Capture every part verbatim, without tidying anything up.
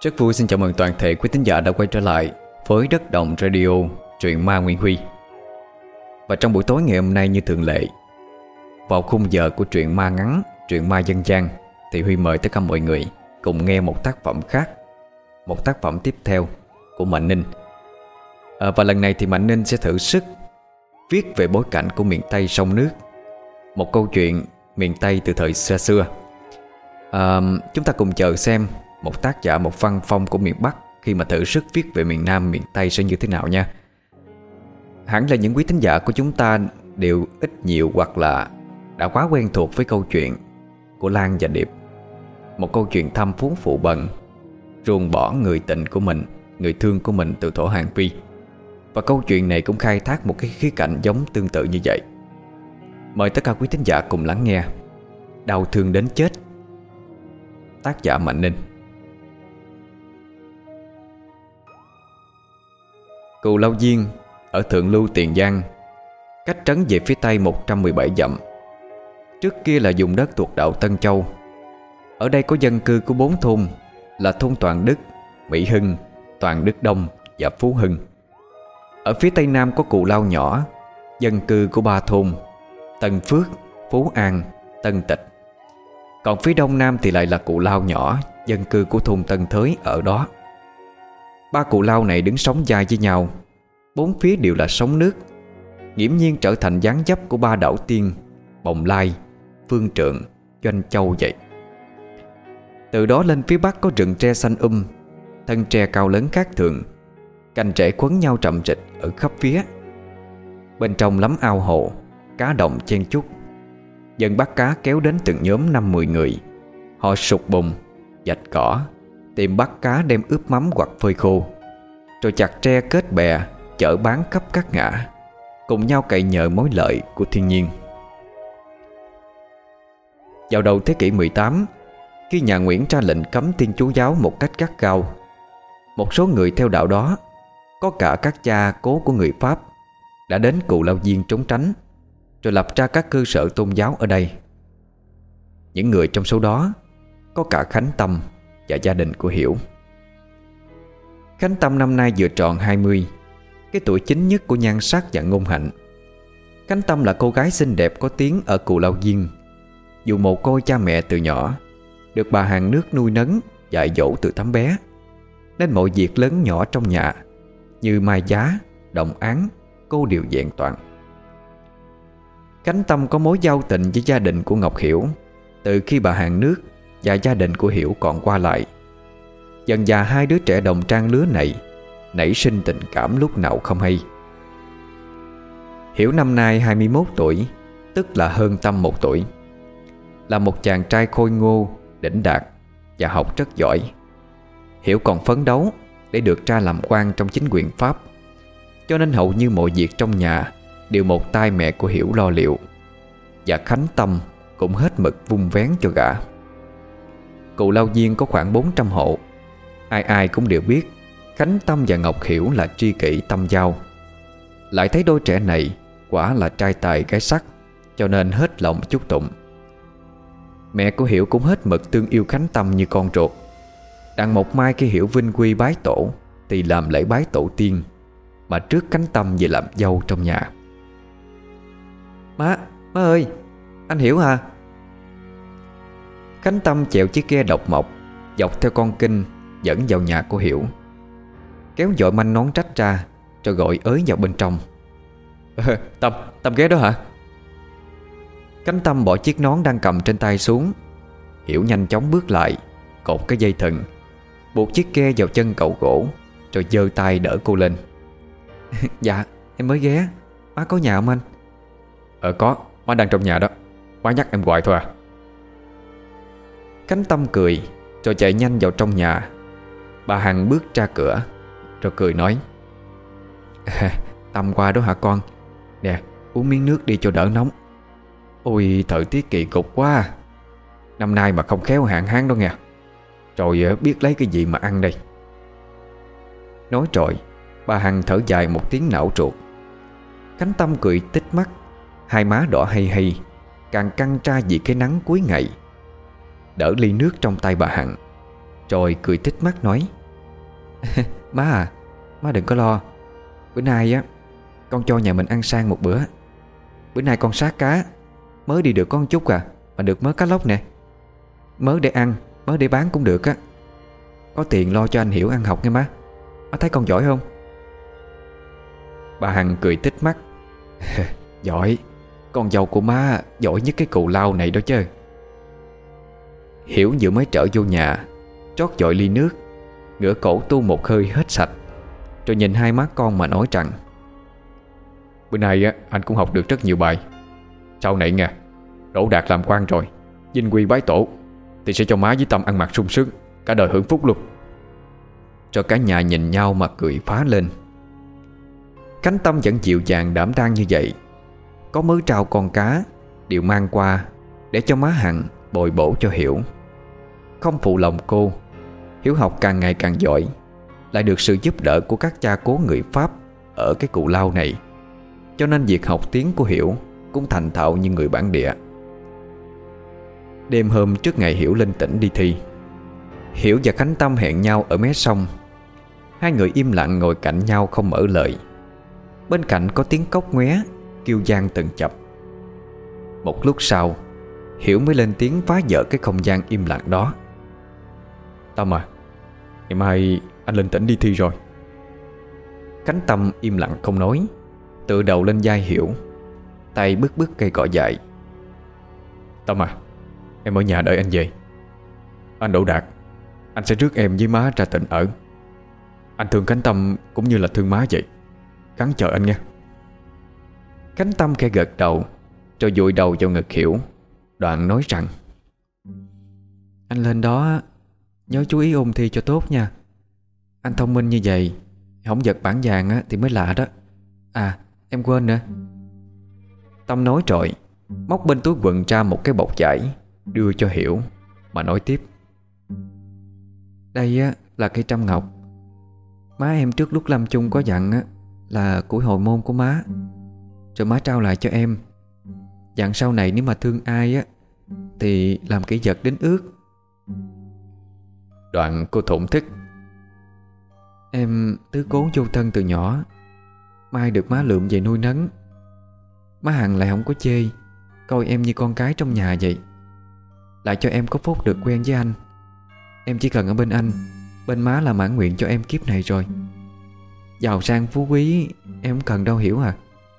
Rất vui xin chào mừng toàn thể quý thính giả đã quay trở lại với Đất Động Radio, truyện ma Nguyễn Huy. Và trong buổi tối ngày hôm nay như thường lệ, vào khung giờ của truyện ma ngắn, truyện ma dân gian, thì Huy mời tất cả mọi người cùng nghe một tác phẩm khác, một tác phẩm tiếp theo của Mạnh Ninh. à, Và lần này thì Mạnh Ninh sẽ thử sức viết về bối cảnh của miền Tây sông nước, một câu chuyện miền Tây từ thời xa xưa. à, Chúng ta cùng chờ xem một tác giả, một văn phong của miền Bắc khi mà thử sức viết về miền Nam, miền Tây sẽ như thế nào nha. Hẳn là những quý thính giả của chúng ta đều ít nhiều hoặc là đã quá quen thuộc với câu chuyện của Lan và Điệp, một câu chuyện thăm phú phụ bần, ruồng bỏ người tình của mình, người thương của mình từ thuở Hàn Vi. Và câu chuyện này cũng khai thác một cái khía cạnh giống tương tự như vậy. Mời tất cả quý thính giả cùng lắng nghe Đau thương đến chết, tác giả Mạnh Ninh. Cù Lao Diên ở Thượng Lưu Tiền Giang, cách trấn về phía tây một trăm mười bảy dặm. Trước kia là vùng đất thuộc đạo Tân Châu. Ở đây có dân cư của bốn thôn là thôn Toàn Đức, Mỹ Hưng, Toàn Đức Đông và Phú Hưng. Ở phía tây nam có Cù Lao nhỏ, dân cư của ba thôn Tân Phước, Phú An, Tân Tịch. Còn phía đông nam thì lại là Cù Lao nhỏ, dân cư của thôn Tân Thới ở đó. Ba Cù Lao này đứng sóng vai với nhau, bốn phía đều là sóng nước, nghiễm nhiên trở thành dáng dấp của ba đảo tiên Bồng Lai, Phương Trượng, Doanh Châu vậy. Từ đó lên phía bắc có rừng tre xanh um, thân tre cao lớn khác thường, cành rễ quấn nhau trậm trịch ở khắp phía. Bên trong lắm ao hồ, cá đồng chen chúc. Dân bắt cá kéo đến từng nhóm năm mười người. Họ sục bùn, dạch cỏ, tìm bắt cá đem ướp mắm hoặc phơi khô, rồi chặt tre kết bè chở bán khắp các ngã, cùng nhau cậy nhờ mối lợi của thiên nhiên. Vào đầu thế kỷ mười tám, khi nhà Nguyễn ra lệnh cấm Thiên Chúa giáo một cách gắt gao, một số người theo đạo đó, có cả các cha cố của người Pháp, đã đến Cù Lao Diên trốn tránh, rồi lập ra các cơ sở tôn giáo ở đây. Những người trong số đó có cả Khánh Tâm và gia đình của Hiểu. Khánh Tâm năm nay vừa tròn hai mươi, cái tuổi chính nhất của nhan sắc và ngôn hạnh. Khánh Tâm là cô gái xinh đẹp có tiếng ở Cù Lao Diên. Dù mồ côi cha mẹ từ nhỏ, được bà hàng nước nuôi nấng, dạy dỗ từ tấm bé, nên mọi việc lớn nhỏ trong nhà như mai giá, đồng án, cô đều vẹn toàn. Khánh Tâm có mối giao tình với gia đình của Ngọc Hiểu từ khi bà hàng nước và gia đình của Hiểu còn qua lại. Dần dà hai đứa trẻ đồng trang lứa này nảy sinh tình cảm lúc nào không hay. Hiểu năm nay hai mươi mốt tuổi, tức là hơn Tâm một tuổi. Là một chàng trai khôi ngô, đỉnh đạt và học rất giỏi. Hiểu còn phấn đấu để được ra làm quan trong chính quyền Pháp, cho nên hầu như mọi việc trong nhà đều một tay mẹ của Hiểu lo liệu, và Khánh Tâm cũng hết mực vun vén cho gã. Cù Lao Diên có khoảng bốn trăm hộ. Ai ai cũng đều biết Khánh Tâm và Ngọc Hiểu là tri kỷ tâm giao. Lại thấy đôi trẻ này quả là trai tài gái sắc, cho nên hết lòng chúc tụng. Mẹ của Hiểu cũng hết mực thương yêu Khánh Tâm như con ruột. Đặng một mai khi Hiểu vinh quy bái tổ thì làm lễ bái tổ tiên, mà trước Khánh Tâm về làm dâu trong nhà. Má, má ơi, anh Hiểu hả? Khánh Tâm chèo chiếc ghe độc mộc dọc theo con kênh dẫn vào nhà của Hiểu, kéo dội manh nón trách ra, rồi gọi ới vào bên trong. Tâm, Tâm ghé đó hả? Khánh Tâm bỏ chiếc nón đang cầm trên tay xuống. Hiểu nhanh chóng bước lại, cột cái dây thừng, buộc chiếc ghe vào chân cậu gỗ, rồi giơ tay đỡ cô lên. Dạ, em mới ghé. Má có nhà không anh? Ờ có, má đang trong nhà đó. Má nhắc em hoài thôi à. Khánh Tâm cười, rồi chạy nhanh vào trong nhà. Bà Hằng bước ra cửa, rồi cười nói: Tâm qua đó hả con? Nè, uống miếng nước đi cho đỡ nóng. Ôi, thời tiết kỳ cục quá. Năm nay mà không khéo hạn hán đó nghe. Rồi biết lấy cái gì mà ăn đây. Nói rồi, bà Hằng thở dài một tiếng não ruột. Khánh Tâm cười tít mắt, hai má đỏ hay hay, càng căng tra vì cái nắng cuối ngày. Đỡ ly nước trong tay bà Hằng, Rồi cười tít mắt nói: Má à, má đừng có lo. Bữa nay á con cho nhà mình ăn sang một bữa. Bữa nay con sát cá, mới đi được có một chút à, mà được mớ cá lóc nè. Mớ để ăn, mớ để bán cũng được á. Có tiền lo cho anh Hiểu ăn học nghe má. Má thấy con giỏi không? Bà Hằng cười tít mắt: Giỏi, con dâu của má giỏi nhất cái cù lao này đó chứ. Hiểu vừa mới trở vô nhà, trót dội ly nước, ngửa cổ tu một hơi hết sạch, rồi nhìn hai má con mà nói rằng: Bữa nay á, anh cũng học được rất nhiều bài. Sau này nha, đỗ đạt làm quan rồi, vinh quy bái tổ, thì sẽ cho má với Tâm ăn mặc sung sướng, cả đời hưởng phúc luôn. Cho cả nhà nhìn nhau mà cười phá lên. Khánh Tâm vẫn dịu dàng đảm đang như vậy. Có mớ trao con cá đều mang qua để cho má Hằng bồi bổ cho Hiểu. Không phụ lòng cô, Hiểu học càng ngày càng giỏi, lại được sự giúp đỡ của các cha cố người Pháp ở cái cù lao này, cho nên việc học tiếng của Hiểu cũng thành thạo như người bản địa. Đêm hôm trước ngày Hiểu lên tỉnh đi thi, Hiểu và Khánh Tâm hẹn nhau ở mé sông. Hai người im lặng ngồi cạnh nhau không mở lời. Bên cạnh có tiếng cốc ngoé kêu vang từng chập. Một lúc sau, Hiểu mới lên tiếng phá vỡ cái không gian im lặng đó: Tâm à, ngày mai anh lên tỉnh đi thi rồi. Khánh Tâm im lặng không nói, tựa đầu lên vai Hiểu, tay bứt bứt cây cọ dại. Tâm à, em ở nhà đợi anh về. Anh đỗ đạt, anh sẽ rước em với má ra tỉnh ở. Anh thương Khánh Tâm cũng như là thương má vậy. Gắng chờ anh nha. Khánh Tâm khẽ gật đầu, rồi vùi đầu vào ngực Hiểu, đoạn nói rằng: Anh lên đó nhớ chú ý ôn thi cho tốt nha. Anh thông minh như vậy, không giật bảng vàng á thì mới lạ đó. À, em quên nữa. Tâm nói rồi móc bên túi quần ra một cái bọc vải, đưa cho Hiểu mà nói tiếp: Đây á là cây trăm ngọc. Má em trước lúc lâm chung có dặn á là củi hồi môn của má, rồi má trao lại cho em. Dặn sau này nếu mà thương ai á thì làm kỷ vật đến ước. Đoạn cô thổn thức: Em tứ cố vô thân từ nhỏ, mai được má lượm về nuôi nấng. Má Hằng lại không có chê, coi em như con cái trong nhà vậy. Lại cho em có phúc được quen với anh. Em chỉ cần ở bên anh, bên má là mãn nguyện cho em kiếp này rồi. Giàu sang phú quý em không cần đâu Hiểu à.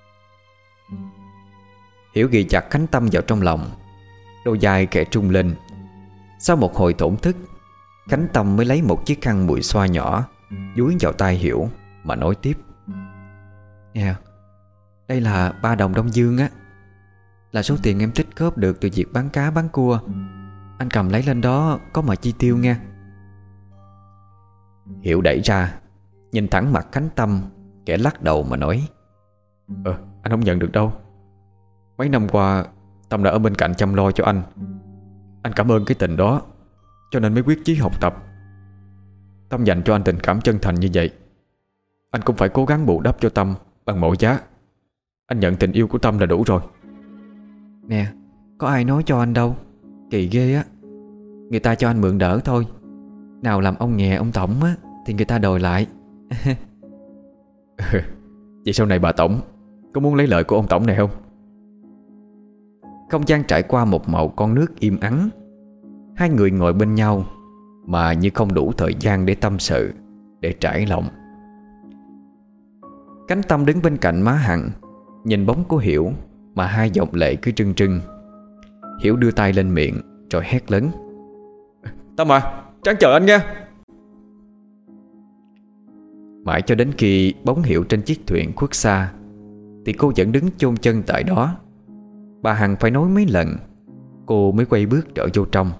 Hiểu ghi chặt Khánh Tâm vào trong lòng, đôi vai khẽ trung lên. Sau một hồi thổn thức, Khánh Tâm mới lấy một chiếc khăn mùi xoa nhỏ dúi vào tay Hiểu mà nói tiếp: Nè, đây là ba đồng Đông Dương á, là số tiền em tích góp được từ việc bán cá bán cua. Anh cầm lấy lên đó có mà chi tiêu nha. Hiểu đẩy ra, nhìn thẳng mặt Khánh Tâm, kẻ lắc đầu mà nói: Ờ, anh không nhận được đâu. Mấy năm qua Tâm đã ở bên cạnh chăm lo cho anh. Anh cảm ơn cái tình đó, cho nên mới quyết chí học tập. Tâm dành cho anh tình cảm chân thành như vậy, anh cũng phải cố gắng bù đắp cho Tâm bằng mọi giá. Anh nhận tình yêu của Tâm là đủ rồi. Nè, có ai nói cho anh đâu. Kỳ ghê á. Người ta cho anh mượn đỡ thôi. Nào làm ông nhẹ ông tổng á thì người ta đòi lại. Vậy sau này bà tổng có muốn lấy lợi của ông tổng này không? Không gian trải qua một màu con nước im ắng. Hai người ngồi bên nhau mà như không đủ thời gian để tâm sự, để trải lòng. Khánh Tâm đứng bên cạnh má Hằng, nhìn bóng của Hiểu mà hai dòng lệ cứ trưng trưng. Hiểu đưa tay lên miệng rồi hét lớn: Tâm à, Trang chờ anh nha. Mãi cho đến khi bóng Hiểu trên chiếc thuyền khuất xa thì cô vẫn đứng chôn chân tại đó. Bà Hằng phải nói mấy lần cô mới quay bước trở vô trong.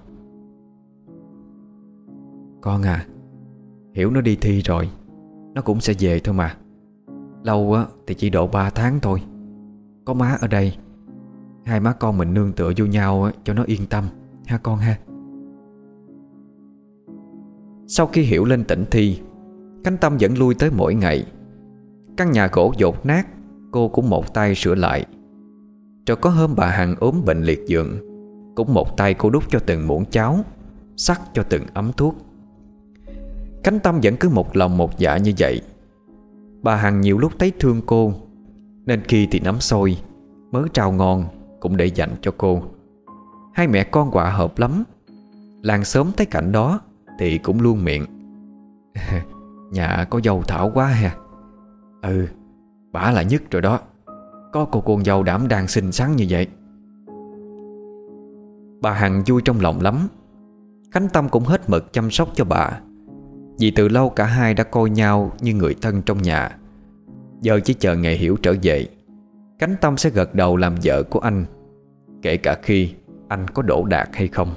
Con à, Hiểu nó đi thi rồi, nó cũng sẽ về thôi mà. Lâu á thì chỉ độ ba tháng thôi. Có má ở đây, hai má con mình nương tựa vô nhau cho nó yên tâm, ha con ha. Sau khi Hiểu lên tỉnh thi, Khánh Tâm vẫn lui tới mỗi ngày. Căn nhà gỗ dột nát cô cũng một tay sửa lại. Rồi có hôm bà Hằng ốm bệnh liệt giường, cũng một tay cô đút cho từng muỗng cháo, sắc cho từng ấm thuốc. Khánh Tâm vẫn cứ một lòng một dạ như vậy. Bà Hằng nhiều lúc thấy thương cô, nên khi thì nắm xôi, mớ trao ngon cũng để dành cho cô. Hai mẹ con quạ hợp lắm. Làng xóm thấy cảnh đó thì cũng luôn miệng: nhà có dâu Thảo quá ha. Ừ, bả là nhất rồi đó. Có cô con dâu đảm đang xinh xắn như vậy. Bà Hằng vui trong lòng lắm. Khánh Tâm cũng hết mực chăm sóc cho bà, vì từ lâu cả hai đã coi nhau như người thân trong nhà. Giờ chỉ chờ ngày Hiểu trở về, Khánh Tâm sẽ gật đầu làm vợ của anh, kể cả khi anh có đỗ đạt hay không.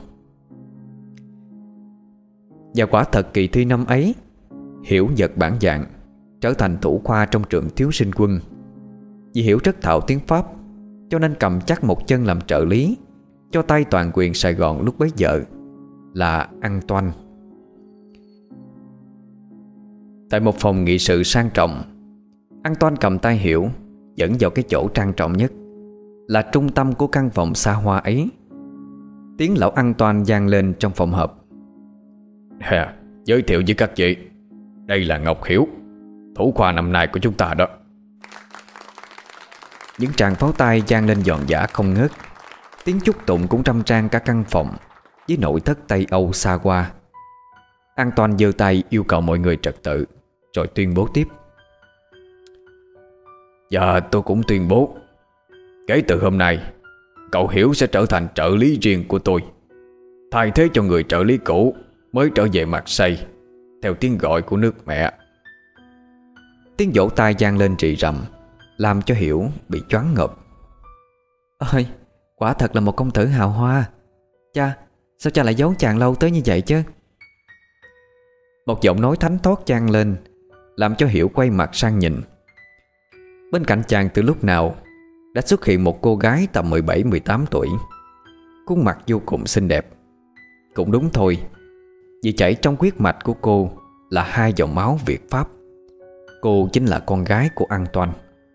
Và quả thật kỳ thi năm ấy, Hiểu giật bản dạng, trở thành thủ khoa trong trường thiếu sinh quân. Vì Hiểu rất thạo tiếng Pháp, cho nên cầm chắc một chân làm trợ lý cho tay toàn quyền Sài Gòn lúc bấy giờ là Antoine. Tại một phòng nghị sự sang trọng, Antoine cầm tay Hiểu dẫn vào cái chỗ trang trọng nhất, là trung tâm của căn phòng xa hoa ấy. Tiếng lão Antoine vang lên trong phòng họp: À, giới thiệu với các vị, đây là Ngọc Hiểu, thủ khoa năm nay của chúng ta đó. Những tràng pháo tay vang lên giòn giã không ngớt. Tiếng chúc tụng cũng râm ran cả căn phòng với nội thất Tây Âu xa hoa. Antoine giơ tay yêu cầu mọi người trật tự, rồi tuyên bố tiếp: Và tôi cũng tuyên bố, kể từ hôm nay, cậu Hiểu sẽ trở thành trợ lý riêng của tôi, thay thế cho người trợ lý cũ mới trở về Marseille theo tiếng gọi của nước mẹ. Tiếng vỗ tay vang lên rì rầm, làm cho Hiểu bị choáng ngợp. Ơi, quả thật là một công tử hào hoa. Cha, sao cha lại giấu chàng lâu tới như vậy chứ? Một giọng nói thánh thót vang lên, làm cho Hiểu quay mặt sang nhìn. Bên cạnh chàng từ lúc nào đã xuất hiện một cô gái tầm mười bảy mười tám tuổi, khuôn mặt vô cùng xinh đẹp. Cũng đúng thôi, vì chảy trong huyết mạch của cô là hai dòng máu Việt Pháp. Cô chính là con gái của Antoine.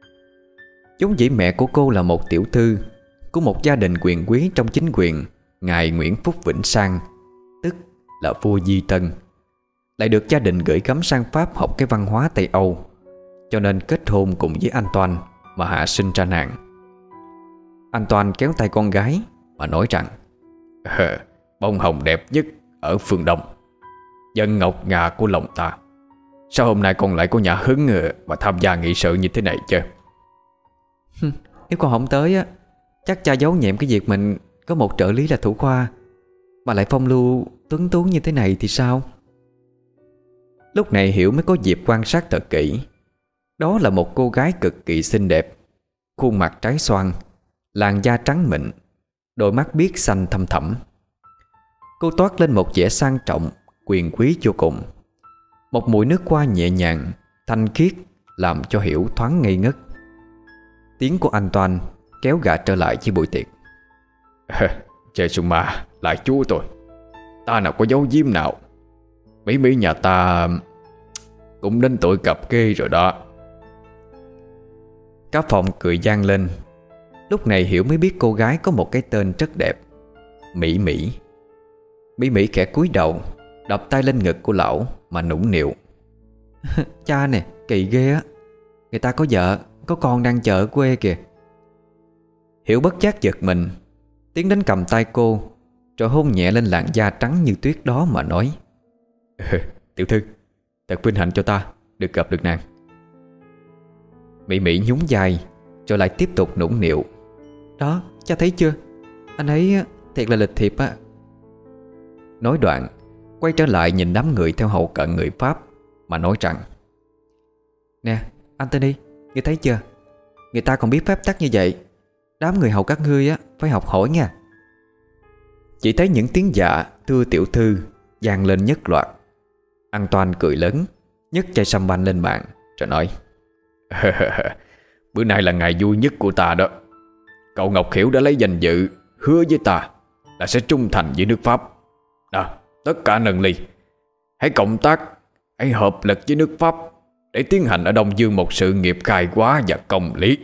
Vốn dĩ mẹ của cô là một tiểu thư của một gia đình quyền quý trong chính quyền ngài Nguyễn Phúc Vĩnh Sang, tức là vua Di Tân, lại được gia đình gửi gắm sang Pháp học cái văn hóa Tây Âu, cho nên kết hôn cùng với Antoine mà hạ sinh ra nàng. Antoine kéo tay con gái mà nói rằng: Bông hồng đẹp nhất ở phương Đông, dân ngọc ngà của lòng ta. Sao hôm nay con lại có nhà hứng mà tham gia nghị sự như thế này chứ? Nếu con không tới á, chắc cha giấu nhẹm cái việc mình có một trợ lý là thủ khoa, mà lại phong lưu tuấn tú như thế này thì sao? Lúc này Hiểu mới có dịp quan sát thật kỹ. Đó là một cô gái cực kỳ xinh đẹp, khuôn mặt trái xoan, làn da trắng mịn, đôi mắt biếc xanh thâm thẳm. Cô toát lên một vẻ sang trọng, quyền quý vô cùng. Một mùi nước hoa nhẹ nhàng, thanh khiết, làm cho Hiểu thoáng ngây ngất. Tiếng của Antoine kéo gã trở lại với buổi tiệc: Jesuma, lại chúa tôi, ta nào có dấu diếm nào. Mỹ Mỹ nhà ta cũng đến tuổi cập kê rồi đó. Cả phòng cười vang lên. Lúc này Hiểu mới biết cô gái có một cái tên rất đẹp: Mỹ Mỹ. Mỹ Mỹ khẽ cúi đầu, đập tay lên ngực của lão mà nũng nịu: Cha nè, kỳ ghê á. Người ta có vợ, có con đang chờ ở quê kìa. Hiểu bất giác giật mình, tiến đến cầm tay cô, rồi hôn nhẹ lên làn da trắng như tuyết đó mà nói: Tiểu thư, thật vinh hạnh cho ta được gặp được nàng. Mỹ Mỹ nhún vai, rồi lại tiếp tục nũng nịu: Đó, cha thấy chưa, anh ấy thiệt là lịch thiệp á. Nói đoạn, quay trở lại nhìn đám người theo hầu cận người Pháp mà nói rằng: Nè, Anthony, ngươi thấy chưa? Người ta còn biết phép tắc như vậy. Đám người hầu các ngươi á phải học hỏi nha. Chỉ thấy những tiếng dạ thưa tiểu thư vang lên nhất loạt. Antoine cười lớn, nhấc chai sâm banh lên bàn rồi nói: Bữa nay là ngày vui nhất của ta đó. Cậu Ngọc Hiểu đã lấy danh dự hứa với ta là sẽ trung thành với nước Pháp. Nào, tất cả nâng ly, hãy cộng tác, hãy hợp lực với nước Pháp để tiến hành ở Đông Dương một sự nghiệp khai hóa và công lý.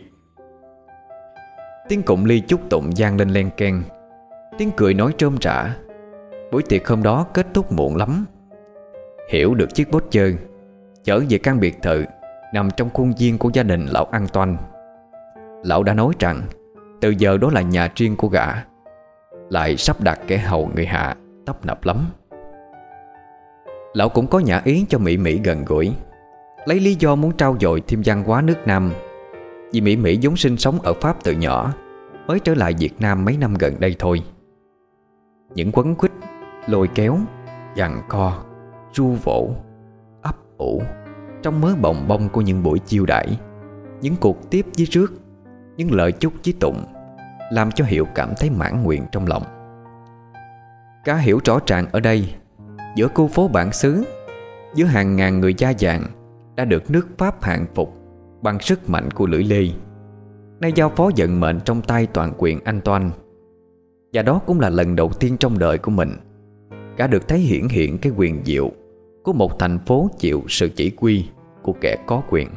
Tiếng cụng ly chúc tụng vang lên len keng, tiếng cười nói rôm rả. Buổi tiệc hôm đó kết thúc muộn lắm. Hiểu được chiếc bốt chơ chở về căn biệt thự nằm trong khuôn viên của gia đình lão Antoine. Lão đã nói rằng từ giờ đó là nhà riêng của gã, lại sắp đặt kẻ hầu người hạ tấp nập lắm. Lão cũng có nhã ý cho Mỹ Mỹ gần gũi, lấy lý do muốn trau dồi thêm văn hóa nước Nam. Vì Mỹ Mỹ vốn sinh sống ở Pháp từ nhỏ, mới trở lại Việt Nam mấy năm gần đây thôi. Những quấn quýt, lôi kéo, giằng co, ru vỗ, ấp ủ trong mớ bồng bông của những buổi chiêu đãi, những cuộc tiếp với rước, những lời chúc với tụng, làm cho Hiểu cảm thấy mãn nguyện trong lòng. Cá Hiểu rõ ràng ở đây, giữa khu phố bản xứ, giữa hàng ngàn người da vàng đã được nước Pháp hàng phục bằng sức mạnh của lưỡi lê, nay giao phó vận mệnh trong tay toàn quyền Antoine. Và đó cũng là lần đầu tiên trong đời của mình gã được thấy hiển hiện cái quyền diệu của một thành phố chịu sự chỉ huy của kẻ có quyền.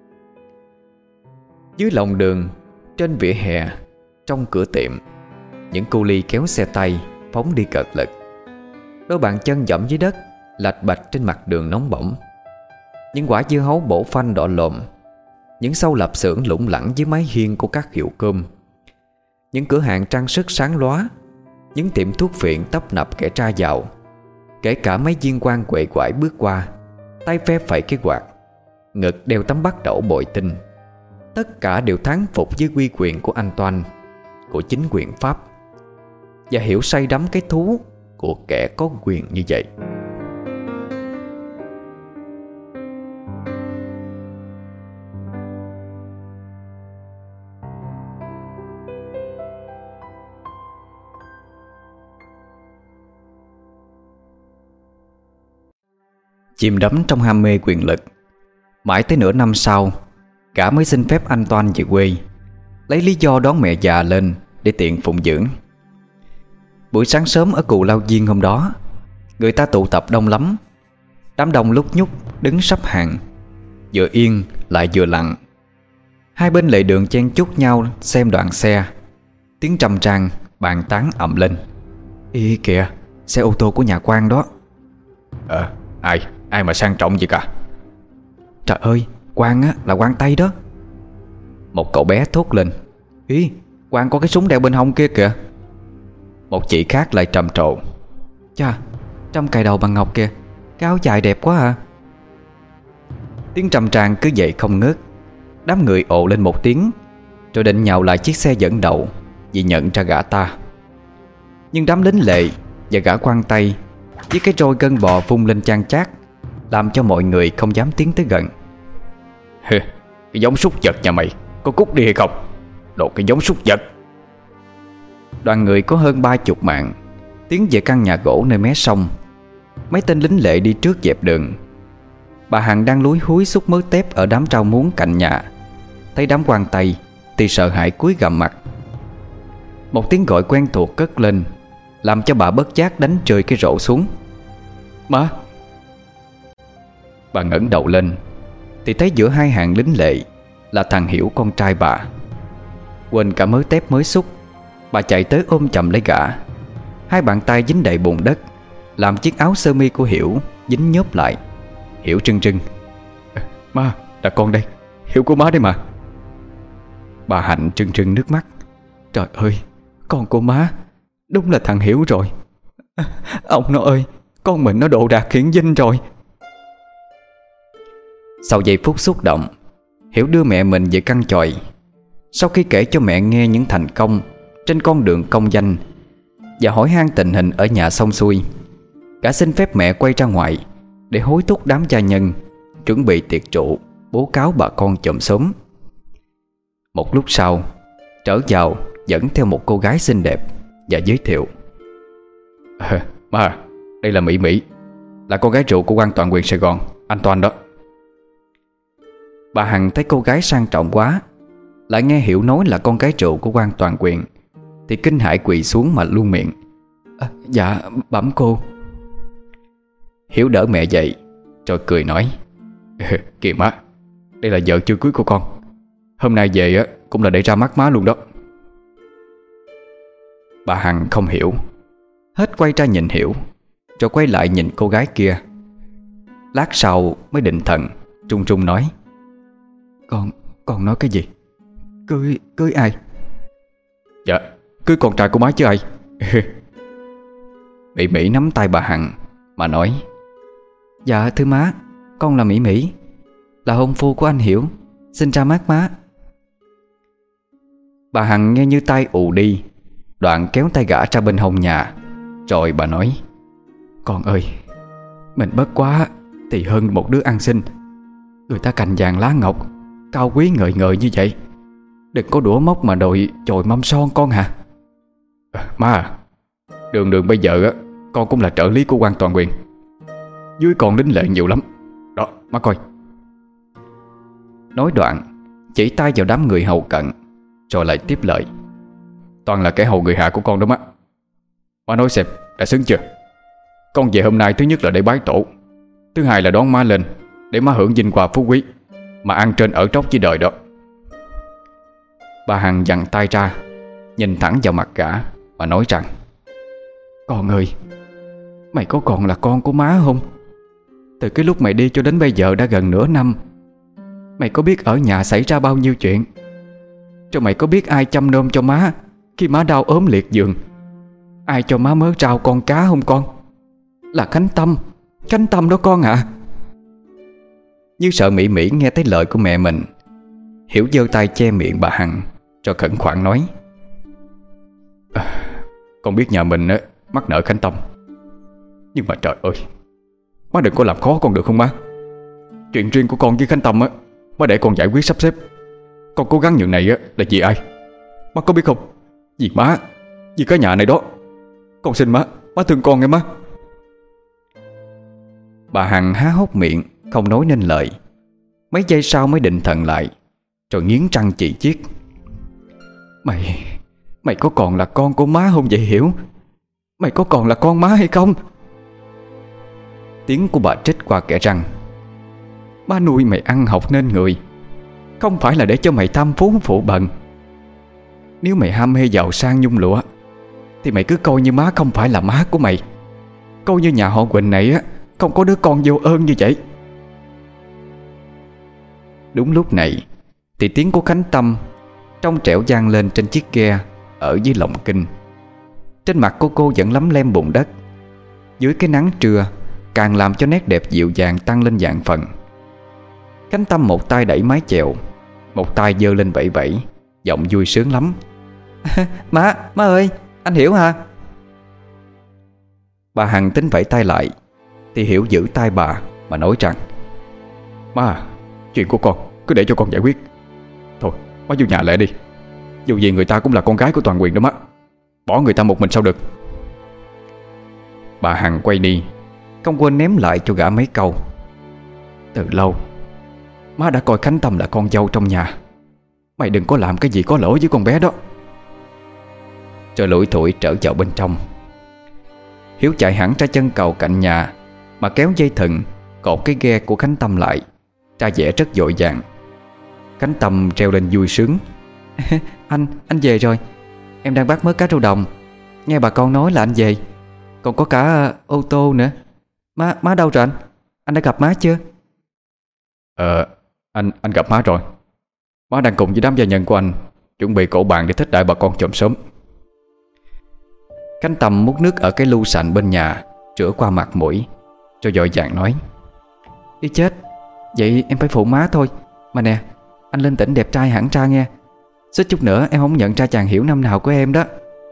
Dưới lòng đường, trên vỉa hè, trong cửa tiệm, những cu ly kéo xe tay phóng đi cật lực. Đôi bàn chân dẫm dưới đất lạch bạch trên mặt đường nóng bỏng. Những quả dưa hấu bổ phanh đỏ lồm, những sâu lạp xưởng lủng lẳng dưới mái hiên của các hiệu cơm, những cửa hàng trang sức sáng lóa, những tiệm thuốc phiện tấp nập kẻ ra vào. Kể cả mấy viên quan quệ quải bước qua, tay phe phẩy cái quạt, ngực đeo tấm bắt đẩu bội tinh. Tất cả đều thán phục với uy quyền của Antoine, của chính quyền Pháp, và hiểu say đắm cái thú của kẻ có quyền như vậy. Chìm đắm trong ham mê quyền lực, mãi tới nửa năm sau, gã mới xin phép Antoine về quê, lấy lý do đón mẹ già lên để tiện phụng dưỡng. Buổi sáng sớm ở Cù Lao Viên hôm đó, người ta tụ tập đông lắm. Đám đông lúc nhúc đứng sắp hàng, vừa yên lại vừa lặng. Hai bên lề đường chen chúc nhau xem đoạn xe. Tiếng trầm tràn bàn tán ầm lên. Ý kìa, xe ô tô của nhà quan đó. Ờ, ai, ai mà sang trọng vậy cả? Trời ơi, quan á, là quan Tây đó. Một cậu bé thốt lên. Ý, quan có cái súng đeo bên hông kia kìa. Một chị khác lại trầm trồ. Chà, trâm cài đầu bằng ngọc kìa, cái áo dài đẹp quá à. Tiếng trầm tràn cứ vậy không ngớt. Đám người ồ lên một tiếng, rồi định nhào lại chiếc xe dẫn đầu vì nhận ra gã ta. Nhưng đám lính lệ và gã quan Tây với cái roi gân bò vung lên chan chát, làm cho mọi người không dám tiến tới gần. Cái giống súc vật nhà mày, có cút đi hay không? Đồ cái giống súc vật. Đoàn người có hơn ba chục mạng tiến về căn nhà gỗ nơi mé sông. Mấy tên lính lệ đi trước dẹp đường. Bà Hằng đang lúi húi xúc mớ tép ở đám rau muống cạnh nhà, thấy đám quan Tây thì sợ hãi cúi gằm mặt. Một tiếng gọi quen thuộc cất lên, làm cho bà bất giác đánh rơi cái rổ xuống. Má! Bà ngẩng đầu lên thì thấy giữa hai hàng lính lệ là thằng Hiểu con trai bà. Quên cả mớ tép mới xúc, bà chạy tới ôm chầm lấy gã. Hai bàn tay dính đầy bùn đất, làm chiếc áo sơ mi của Hiểu dính nhớp lại. Hiểu trưng trưng. Má, là con đây, Hiểu của má đây mà. Bà Hạnh trưng trưng nước mắt. Trời ơi, con của má, đúng là thằng Hiểu rồi. Ông nó ơi, con mình nó độ đạt hiển vinh rồi. Sau giây phút xúc động, Hiểu đưa mẹ mình về căn chòi. Sau khi kể cho mẹ nghe những thành công trên con đường công danh và hỏi han tình hình ở nhà xong xuôi, cả xin phép mẹ quay ra ngoài để hối thúc đám gia nhân chuẩn bị tiệc rượu bố cáo bà con chòm xóm. Một lúc sau, trở vào dẫn theo một cô gái xinh đẹp và giới thiệu. À, má, đây là Mỹ Mỹ, là con gái rượu của quan toàn quyền Sài Gòn, Antoine đó. Bà Hằng thấy cô gái sang trọng quá, lại nghe Hiểu nói là con gái rượu của quan toàn quyền thì kinh hãi quỳ xuống mà luôn miệng. À, dạ bẩm cô. Hiểu đỡ mẹ dậy rồi cười nói. Kìa má, đây là vợ chưa cưới của con. Hôm nay về á cũng là để ra mắt má luôn đó. Bà Hằng không hiểu, hết quay ra nhìn Hiểu, rồi quay lại nhìn cô gái kia. Lát sau mới định thần, trung trung nói: Con, con nói cái gì? Cưới, cưới ai? Dạ, cưới con trai của má chứ ai. Mỹ Mỹ nắm tay bà Hằng mà nói: Dạ thưa má, con là Mỹ Mỹ, là hôn phu của anh Hiểu, xin ra mắt má. Bà Hằng nghe như tay ù đi, đoạn kéo tay gã ra bên hông nhà. Rồi bà nói: Con ơi, mình bất quá thì hơn một đứa ăn xin. Người ta cành vàng lá ngọc, cao quý ngời ngời như vậy, đừng có đũa móc mà đòi chồi mâm son con hả? À, má à, đường đường bây giờ á, con cũng là trợ lý của quan Toàn Quyền, dưới con đính lệ nhiều lắm. Đó, má coi. Nói đoạn chỉ tay vào đám người hầu cận, rồi lại tiếp lời: Toàn là kẻ hầu người hạ của con đó má. Má nói xem, đã xứng chưa? Con về hôm nay thứ nhất là để bái tổ, thứ hai là đón má lên để má hưởng vinh hoa phú quý, mà ăn trên ở tróc với đời đó. Bà Hằng giằng tay ra, nhìn thẳng vào mặt gã mà nói rằng: Con ơi, mày có còn là con của má không? Từ cái lúc mày đi cho đến bây giờ đã gần nửa năm. Mày có biết ở nhà xảy ra bao nhiêu chuyện? Rồi mày có biết ai chăm nom cho má khi má đau ốm liệt giường? Ai cho má mớ rau con cá không con? Là Khánh Tâm. Khánh Tâm đó con ạ. À. Như sợ Mỹ Mỹ nghe thấy lời của mẹ mình, Hiểu giơ tay che miệng bà Hằng, rồi khẩn khoản nói: à, Con biết nhà mình á, mắc nợ Khánh Tâm, nhưng mà trời ơi, má đừng có làm khó con được không má? Chuyện riêng của con với Khánh Tâm á, má để con giải quyết sắp xếp. Con cố gắng nhường này á là vì ai? Má có biết không? Vì má, vì cái nhà này đó. Con xin má, má thương con nghe má. Bà Hằng há hốc miệng không nói nên lời. Mấy giây sau mới định thần lại, rồi nghiến răng chỉ chiết: Mày, mày có còn là con của má không vậy Hiểu? Mày có còn là con má hay không? Tiếng của bà trích qua kẽ răng: Má nuôi mày ăn học nên người, không phải là để cho mày tham phú phụ bần. Nếu mày ham mê giàu sang nhung lụa thì mày cứ coi như má không phải là má của mày. Coi như nhà họ Quỳnh này á không có đứa con vô ơn như vậy. Đúng lúc này thì tiếng của Khánh Tâm trong trẻo vang lên trên chiếc ghe ở dưới lồng kinh. Trên mặt của cô vẫn lấm lem bùn đất. Dưới cái nắng trưa càng làm cho nét đẹp dịu dàng tăng lên vạn phần. Khánh Tâm một tay đẩy mái chèo, một tay giơ lên vẫy vẫy, giọng vui sướng lắm: Má, má ơi, anh Hiểu hả? Bà Hằng tính vẫy tay lại thì Hiểu giữ tay bà mà nói rằng: Má, chuyện của con cứ để cho con giải quyết. Thôi, má vô nhà lại đi. Dù gì người ta cũng là con gái của Toàn Quyền đó má. Bỏ người ta một mình sao được. Bà Hằng quay đi, không quên ném lại cho gã mấy câu: Từ lâu má đã coi Khánh Tâm là con dâu trong nhà. Mày đừng có làm cái gì có lỗi với con bé đó. Rồi lủi thủi trở vào bên trong. Hiếu chạy hẳn ra chân cầu cạnh nhà mà kéo dây thừng cột cái ghe của Khánh Tâm lại, ra vẻ rất vội vàng. Khánh Tâm treo lên vui sướng: Anh, anh về rồi. Em đang bắt mớ cá trâu đồng. Nghe bà con nói là anh về. Còn có cả ô tô nữa. Má, má đâu rồi anh? Anh đã gặp má chưa? Ờ, anh anh gặp má rồi. Má đang cùng với đám gia nhân của anh chuẩn bị cỗ bàn để thích đại bà con chòm sớm. Khánh Tâm múc nước ở cái lu sành bên nhà, rửa qua mặt mũi, rồi vội vàng nói: Đi chết, vậy em phải phụ má thôi. Mà nè, anh lên tỉnh đẹp trai hẳn ra nghe. Xích chút nữa em không nhận ra chàng Hiểu năm nào của em đó.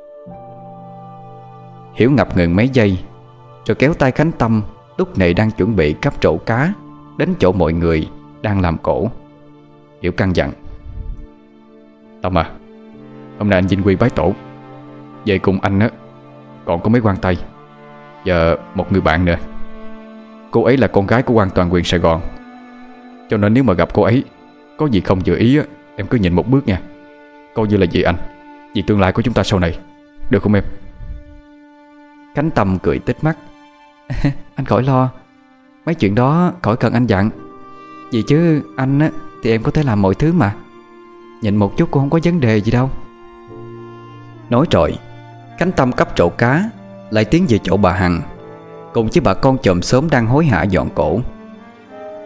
Hiểu ngập ngừng mấy giây, rồi kéo tay Khánh Tâm lúc này đang chuẩn bị cắp trổ cá đến chỗ mọi người đang làm cổ. Hiểu căn dặn: Tâm à, hôm nay anh Vinh Quy bái tổ. Về cùng anh á còn có mấy quan tay và một người bạn nữa. Cô ấy là con gái của quan Toàn Quyền Sài Gòn, cho nên nếu mà gặp cô ấy có gì không vừa ý á, em cứ nhìn một bước nha. Coi như là vì anh, vì tương lai của chúng ta sau này. Được không em? Khánh Tâm cười tít mắt: Anh khỏi lo, mấy chuyện đó khỏi cần anh dặn. Vì chứ anh á thì em có thể làm mọi thứ mà. Nhìn một chút cũng không có vấn đề gì đâu. Nói rồi Khánh Tâm cắp trổ cá lại tiến về chỗ bà Hằng, cùng với bà con chòm xóm đang hối hả dọn cổ.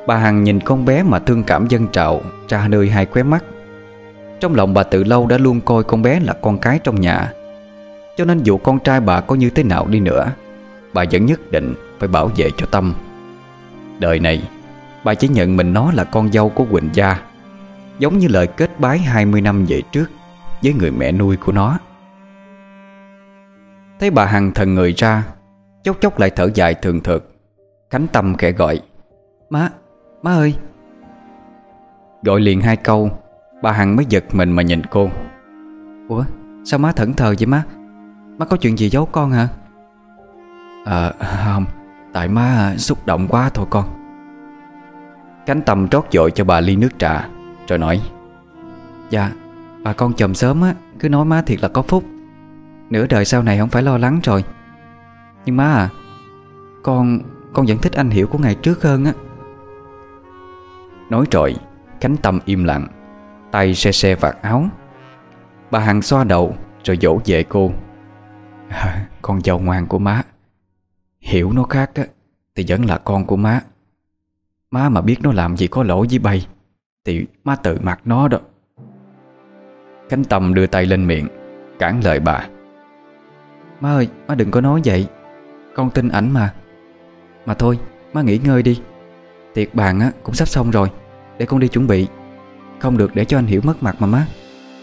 Bà Hằng nhìn con bé mà thương cảm dâng trào ra nơi hai khóe mắt. Trong lòng bà từ lâu đã luôn coi con bé là con cái trong nhà, cho nên dù con trai bà có như thế nào đi nữa, bà vẫn nhất định phải bảo vệ cho Tâm. Đời này bà chỉ nhận mình nó là con dâu của Quỳnh gia, giống như lời kết bái hai mươi năm về trước với người mẹ nuôi của nó. Thấy bà Hằng thần người ra, chốc chốc lại thở dài thường thượt, Khánh Tâm khẽ gọi: Má, má ơi. Gọi liền hai câu, bà Hằng mới giật mình mà nhìn cô. Ủa, sao má thẫn thờ vậy má? Má có chuyện gì giấu con hả? À không, tại má xúc động quá thôi con. Khánh Tâm trót dội cho bà ly nước trà rồi nói: Dạ, bà con chòm sớm á, cứ nói má thiệt là có phúc, nửa đời sau này không phải lo lắng rồi. Nhưng má à, Con Con vẫn thích anh Hiểu của ngày trước hơn á. Nói rồi Khánh Tâm im lặng, tay se se vạt áo. Bà Hằng xoa đầu rồi dỗ về cô: à, Con dâu ngoan của má. Hiểu nó khác á thì vẫn là con của má. Má mà biết nó làm gì có lỗi với bay thì má tự mặt nó đó. Khánh Tâm đưa tay lên miệng cản lời bà: Má ơi, má đừng có nói vậy. Con tin ảnh mà. Mà thôi, má nghỉ ngơi đi. Tiệc bàn á cũng sắp xong rồi, để con đi chuẩn bị. Không được để cho anh Hiểu mất mặt mà má.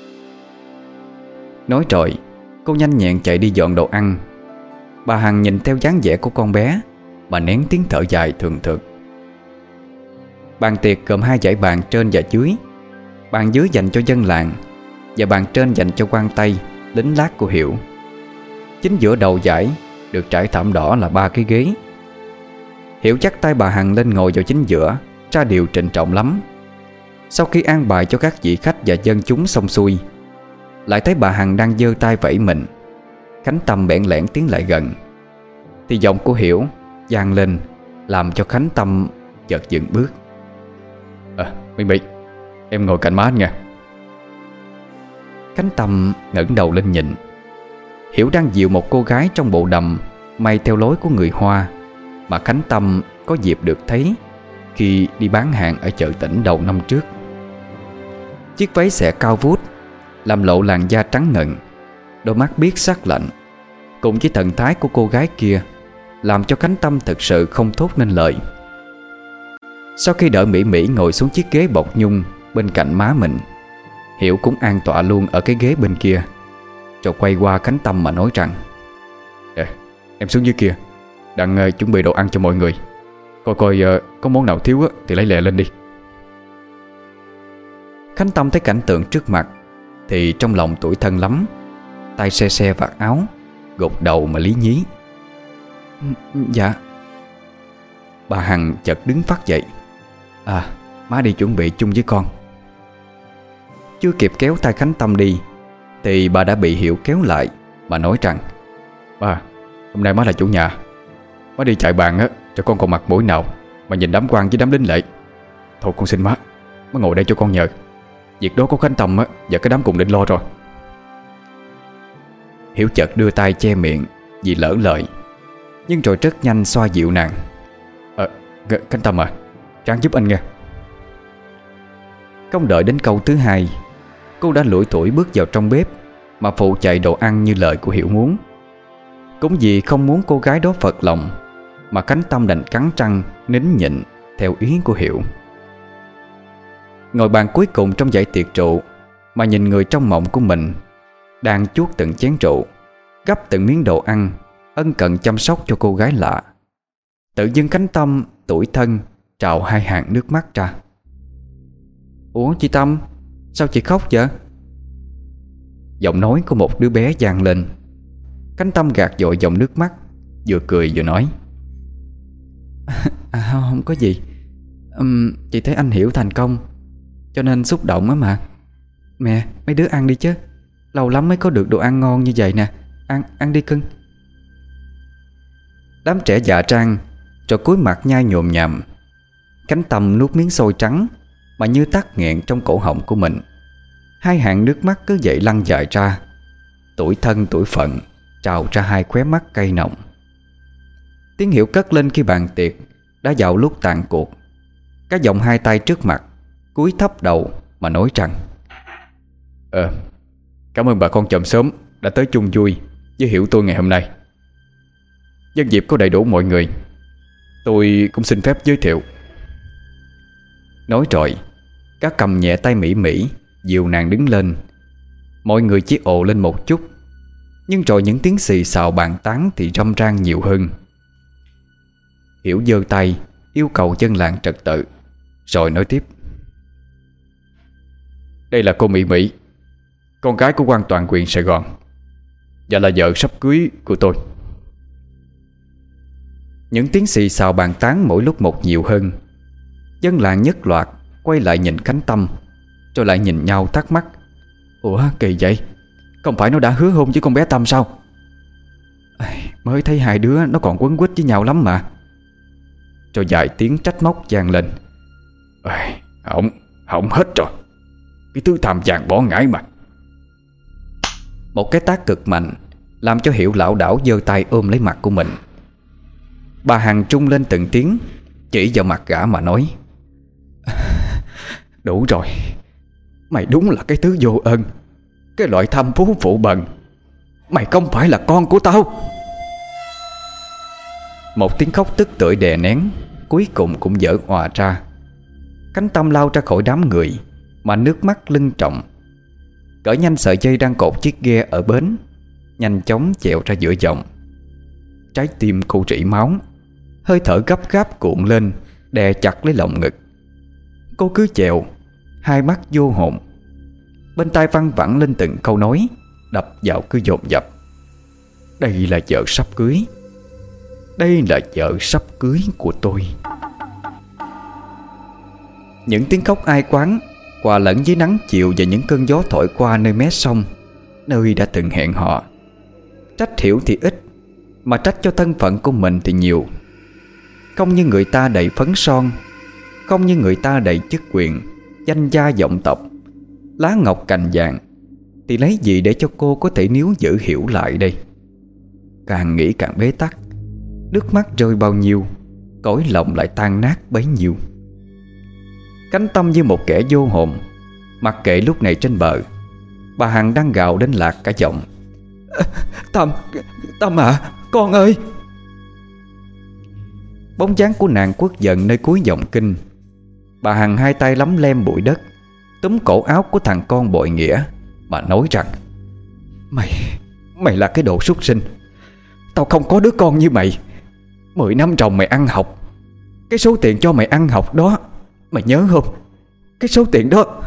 Nói rồi cô nhanh nhẹn chạy đi dọn đồ ăn. Bà Hằng nhìn theo dáng vẻ của con bé mà nén tiếng thở dài thường thượt. Bàn tiệc gồm hai dãy bàn trên và dưới. Bàn dưới dành cho dân làng và bàn trên dành cho quan tây, lính lác của Hiểu. Chính giữa đầu dãy được trải thảm đỏ là ba cái ghế. Hiểu dắt tay bà Hằng lên ngồi vào chính giữa, ra điều trịnh trọng lắm. Sau khi an bài cho các vị khách và dân chúng xong xuôi, lại thấy bà Hằng đang giơ tay vẫy mình. Khánh Tâm bẽn lẽn tiến lại gần, thì giọng của Hiểu vang lên làm cho Khánh Tâm chợt dừng bước. À, Mỹ Mỹ, em ngồi cạnh má anh nha. Khánh Tâm ngẩng đầu lên nhìn. Hiểu đang dìu một cô gái trong bộ đầm may theo lối của người Hoa mà Khánh Tâm có dịp được thấy khi đi bán hàng ở chợ tỉnh đầu năm trước. Chiếc váy xẻ cao vút làm lộ làn da trắng ngần, đôi mắt biếc sắc lạnh, cùng với thần thái của cô gái kia làm cho Khánh Tâm thực sự không thốt nên lời. Sau khi đợi Mỹ Mỹ ngồi xuống chiếc ghế bọc nhung bên cạnh má mình, Hiểu cũng an tọa luôn ở cái ghế bên kia, rồi quay qua Khánh Tâm mà nói rằng: Ê, em xuống dưới kia, đang uh, chuẩn bị đồ ăn cho mọi người. Coi coi uh, có món nào thiếu uh, thì lấy lẹ lên đi. Khánh Tâm thấy cảnh tượng trước mặt thì trong lòng tủi thân lắm, tay se se vạt áo, gục đầu mà lý nhí: Dạ. Bà Hằng chợt đứng phát dậy: À, má đi chuẩn bị chung với con. Chưa kịp kéo tay Khánh Tâm đi thì bà đã bị Hiểu kéo lại mà nói rằng: Ba, hôm nay má là chủ nhà. Má đi chạy bàn á, cho con còn mặt mũi nào mà nhìn đám quan với đám lính lệ. Thôi con xin má, má ngồi đây cho con nhờ. Việc đó có Khánh Tâm á và cái đám cùng định lo rồi. Hiểu chợt đưa tay che miệng vì lỡ lời, nhưng rồi rất nhanh xoa dịu nàng: Ờ, Khánh Tâm à, ráng giúp anh nghe. Không đợi đến câu thứ hai, cô đã lủi thủi bước vào trong bếp mà phụ chạy đồ ăn như lời của Hiểu muốn. Cũng vì không muốn cô gái đó phật lòng mà Khánh Tâm đành cắn răng nín nhịn theo ý của Hiểu. Ngồi bàn cuối cùng trong dãy tiệc rượu mà nhìn người trong mộng của mình đang chuốt từng chén rượu, gắp từng miếng đồ ăn, ân cần chăm sóc cho cô gái lạ, tự dưng Khánh Tâm tủi thân trào hai hàng nước mắt ra. Ủa chị Tâm, sao chị khóc vậy? Giọng nói của một đứa bé vang lên. Khánh Tâm gạt dội dòng nước mắt, vừa cười vừa nói: À không, không có gì. uhm, Chị thấy anh Hiểu thành công cho nên xúc động á mà. Mẹ, mấy đứa ăn đi chứ, lâu lắm mới có được đồ ăn ngon như vậy nè. Ăn, ăn đi cưng. Đám trẻ dạ trang rồi cúi mặt nhai nhồm nhàm. Khánh Tâm nuốt miếng xôi trắng mà như tắc nghẹn trong cổ họng của mình. Hai hàng nước mắt cứ vậy lăn dài ra, tủi thân tủi phận trào ra hai khóe mắt cay nồng. Tiếng Hiểu cất lên khi bàn tiệc đã vào lúc tàn cuộc. Cái giọng hai tay trước mặt, cúi thấp đầu mà nói rằng: Ờ Cảm ơn bà con chòm xóm đã tới chung vui với Hiểu tôi ngày hôm nay. Nhân dịp có đầy đủ mọi người, tôi cũng xin phép giới thiệu. Nói rồi, Cá Cầm nhẹ tay mỉ mỉ dìu nàng đứng lên. Mọi người chỉ ồ lên một chút, nhưng rồi những tiếng xì xào bàn tán thì râm ran nhiều hơn. Hiểu giơ tay yêu cầu dân làng trật tự, rồi nói tiếp: Đây là cô Mỹ Mỹ, con gái của quan toàn quyền Sài Gòn, và là vợ sắp cưới của tôi. Những tiếng xì xào bàn tán mỗi lúc một nhiều hơn. Dân làng nhất loạt quay lại nhìn Khánh Tâm, rồi lại nhìn nhau thắc mắc: Ủa kỳ vậy? Không phải nó đã hứa hôn với con bé Tâm sao? Mới thấy hai đứa nó còn quấn quýt với nhau lắm mà. Rồi vài tiếng trách móc vang lên: Hỏng, hỏng hết rồi. Cái thứ tham vàng bỏ ngải mà. Một cái tát cực mạnh làm cho Hiểu lảo đảo giơ tay ôm lấy mặt của mình. Bà Hằng trung lên từng tiếng, chỉ vào mặt gã mà nói: Đủ rồi. Mày đúng là cái thứ vô ơn, cái loại tham phú phụ bần. Mày không phải là con của tao. Một tiếng khóc tức tưởi đè nén cuối cùng cũng vỡ òa ra. Khánh Tâm lao ra khỏi đám người mà nước mắt lưng tròng, cởi nhanh sợi dây đang cột chiếc ghe ở bến, nhanh chóng chèo ra giữa dòng. Trái tim cô rỉ máu, hơi thở gấp gáp cuộn lên, đè chặt lấy lồng ngực. Cô cứ chèo, hai mắt vô hồn. Bên tai văng vẳng lên từng câu nói, đập vào cứ dồn dập: Đây là vợ sắp cưới, đây là vợ sắp cưới của tôi. Những tiếng khóc ai quán hòa lẫn với nắng chiều và những cơn gió thổi qua nơi mé sông, nơi đã từng hẹn hò. Trách Hiểu thì ít, mà trách cho thân phận của mình thì nhiều. Không như người ta đầy phấn son, không như người ta đầy chức quyền, danh gia vọng tộc, lá ngọc cành vàng, thì lấy gì để cho cô có thể níu giữ Hiểu lại đây? Càng nghĩ càng bế tắc, nước mắt rơi bao nhiêu, cõi lòng lại tan nát bấy nhiêu. Khánh Tâm như một kẻ vô hồn, mặc kệ lúc này trên bờ bà Hằng đang gào đến lạc cả giọng: Tâm, Tâm à, con ơi. Bóng dáng của nàng quất dần nơi cuối giọng kinh. Bà Hằng hai tay lấm lem bụi đất, túm cổ áo của thằng con bội nghĩa mà nói rằng: Mày, mày là cái đồ súc sinh. Tao không có đứa con như mày. Mười năm trồng mày ăn học, cái số tiền cho mày ăn học đó, mày nhớ không? Cái số tiền đó.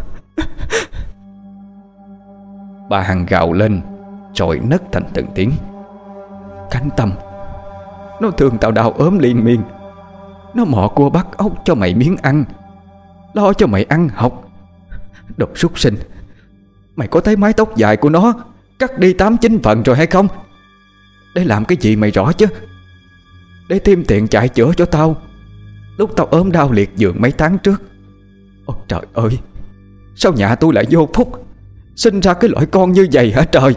Bà Hằng gào lên rồi nấc thành từng tiếng: Khánh Tâm, nó thương tao đau ốm liên miên. Nó mò cua bắt ốc cho mày miếng ăn, lo cho mày ăn học. Đồ súc sinh. Mày có thấy mái tóc dài của nó cắt đi tám chín phần rồi hay không? Để làm cái gì mày rõ chứ? Để thêm tiền chạy chữa cho tao lúc tao ốm đau liệt giường mấy tháng trước. Ôi trời ơi, sao nhà tôi lại vô phúc, sinh ra cái loại con như vậy hả trời?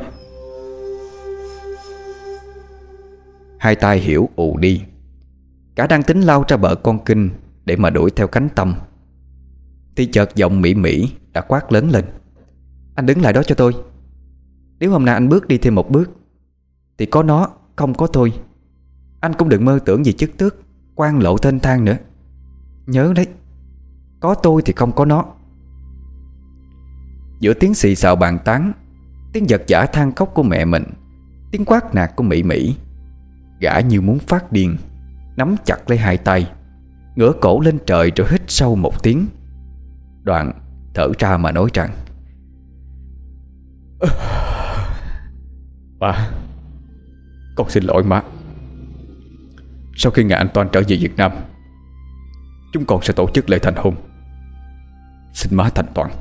Hai tay Hiểu ù đi. Cả đang tính lao ra bờ con kinh để mà đuổi theo Khánh Tâm, thì chợt giọng Mỹ Mỹ đã quát lớn lên: Anh đứng lại đó cho tôi. Nếu hôm nay anh bước đi thêm một bước thì có nó không có tôi. Anh cũng đừng mơ tưởng gì chức tước, quan lộ thênh thang nữa. Nhớ đấy, có tôi thì không có nó. Giữa tiếng xì xào bàn tán, tiếng giật giả than khóc của mẹ mình, tiếng quát nạt của Mỹ Mỹ, gã như muốn phát điên, nắm chặt lấy hai tay, ngửa cổ lên trời rồi hít sâu một tiếng. Đoạn thở ra mà nói rằng: Ba, con xin lỗi má. Sau khi ngài anh Toan trở về Việt Nam, chúng con sẽ tổ chức lễ thành hôn. Xin má thành toàn.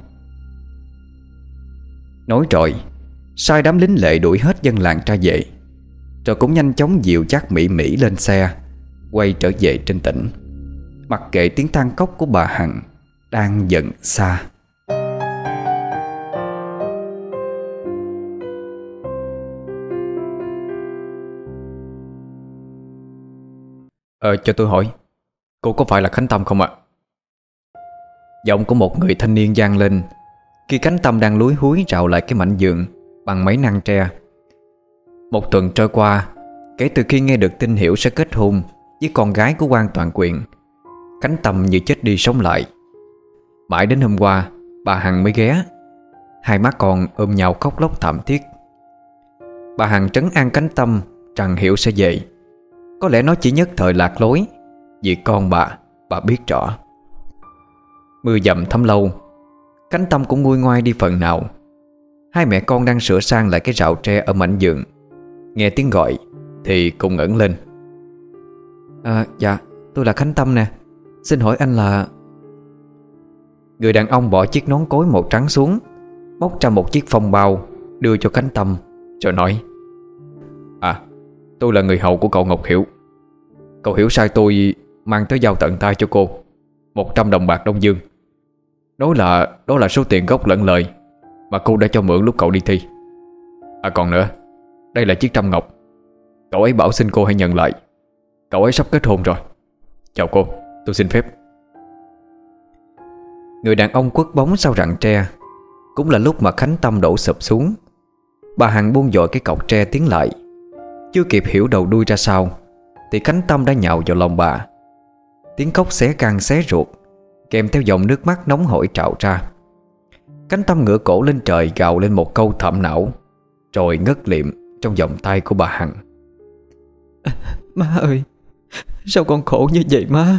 Nói rồi sai đám lính lệ đuổi hết dân làng ra về, rồi cũng nhanh chóng dìu dắt Mỹ Mỹ lên xe, quay trở về trên tỉnh, mặc kệ tiếng than khóc của bà Hằng đang dần xa. Ờ cho tôi hỏi, cô có phải là Khánh Tâm không ạ? Giọng của một người thanh niên vang lên khi Cánh Tâm đang lúi húi rào lại cái mảnh giường bằng mấy nang tre. Một tuần trôi qua kể từ khi nghe được tin Hiểu sẽ kết hôn với con gái của quan Toàn Quyền, Cánh Tâm như chết đi sống lại. Mãi đến hôm qua bà Hằng mới ghé. Hai má con ôm nhau khóc lóc thảm thiết. Bà Hằng trấn an Cánh Tâm rằng Hiểu sẽ về. Có lẽ nó chỉ nhất thời lạc lối, vì con bà, bà biết rõ. Mưa dầm thấm lâu, Cánh Tâm cũng nguôi ngoai đi phần nào. Hai mẹ con đang sửa sang lại cái rào tre ở mảnh giường, nghe tiếng gọi thì cùng ngẩng lên. À, dạ, tôi là Khánh Tâm nè. Xin hỏi anh là... Người đàn ông bỏ chiếc nón cối màu trắng xuống, móc ra một chiếc phong bao đưa cho Khánh Tâm, rồi nói: À, tôi là người hầu của cậu Ngọc Hiểu. Cậu Hiểu sai tôi mang tới giao tận tay cho cô một trăm đồng bạc Đông Dương, nói là đó là số tiền gốc lẫn lời mà cô đã cho mượn lúc cậu đi thi. À còn nữa, đây là chiếc trăm ngọc. Cậu ấy bảo xin cô hãy nhận lại. Cậu ấy sắp kết hôn rồi. Chào cô, tôi xin phép. Người đàn ông quất bóng sau rặng tre. Cũng là lúc mà Khánh Tâm đổ sụp xuống. Bà Hằng buông dội cái cọc tre tiến lại. Chưa kịp hiểu đầu đuôi ra sao thì Khánh Tâm đã nhào vào lòng bà. Tiếng khóc xé gan xé ruột, kèm theo dòng nước mắt nóng hổi trào ra. Khánh Tâm ngửa cổ lên trời gào lên một câu thảm não, rồi ngất liệm trong vòng tay của bà Hằng. À, má ơi, sao con khổ như vậy má?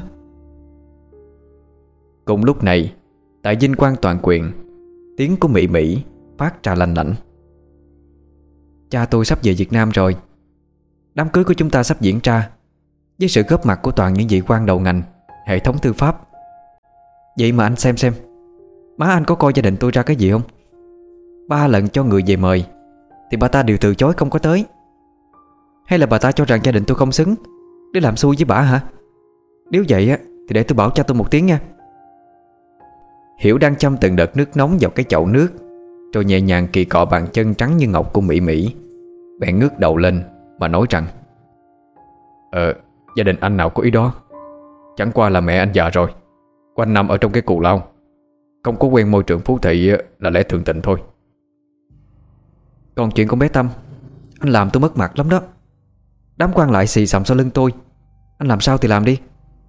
Cùng lúc này, tại Vinh Quang Toàn Quyền, tiếng của Mỹ Mỹ phát ra lanh lảnh. Cha tôi sắp về Việt Nam rồi. Đám cưới của chúng ta sắp diễn ra với sự góp mặt của toàn những vị quan đầu ngành, hệ thống tư pháp. Vậy mà anh xem xem, má anh có coi gia đình tôi ra cái gì không? Ba lần cho người về mời thì bà ta đều từ chối không có tới. Hay là bà ta cho rằng gia đình tôi không xứng để làm xui với bà hả? Nếu vậy á thì để tôi bảo cha tôi một tiếng nha. Hiểu đang châm từng đợt nước nóng vào cái chậu nước, rồi nhẹ nhàng kỳ cọ bàn chân trắng như ngọc của Mỹ Mỹ. Bèn ngước đầu lên mà nói rằng: Ờ, gia đình anh nào có ý đó. Chẳng qua là mẹ anh già rồi, quanh năm ở trong cái cù lao, không có quen môi trường phú thị là lẽ thường tình thôi. Còn chuyện con bé Tâm, anh làm tôi mất mặt lắm đó. Đám quan lại xì xầm sau lưng tôi, anh làm sao thì làm đi.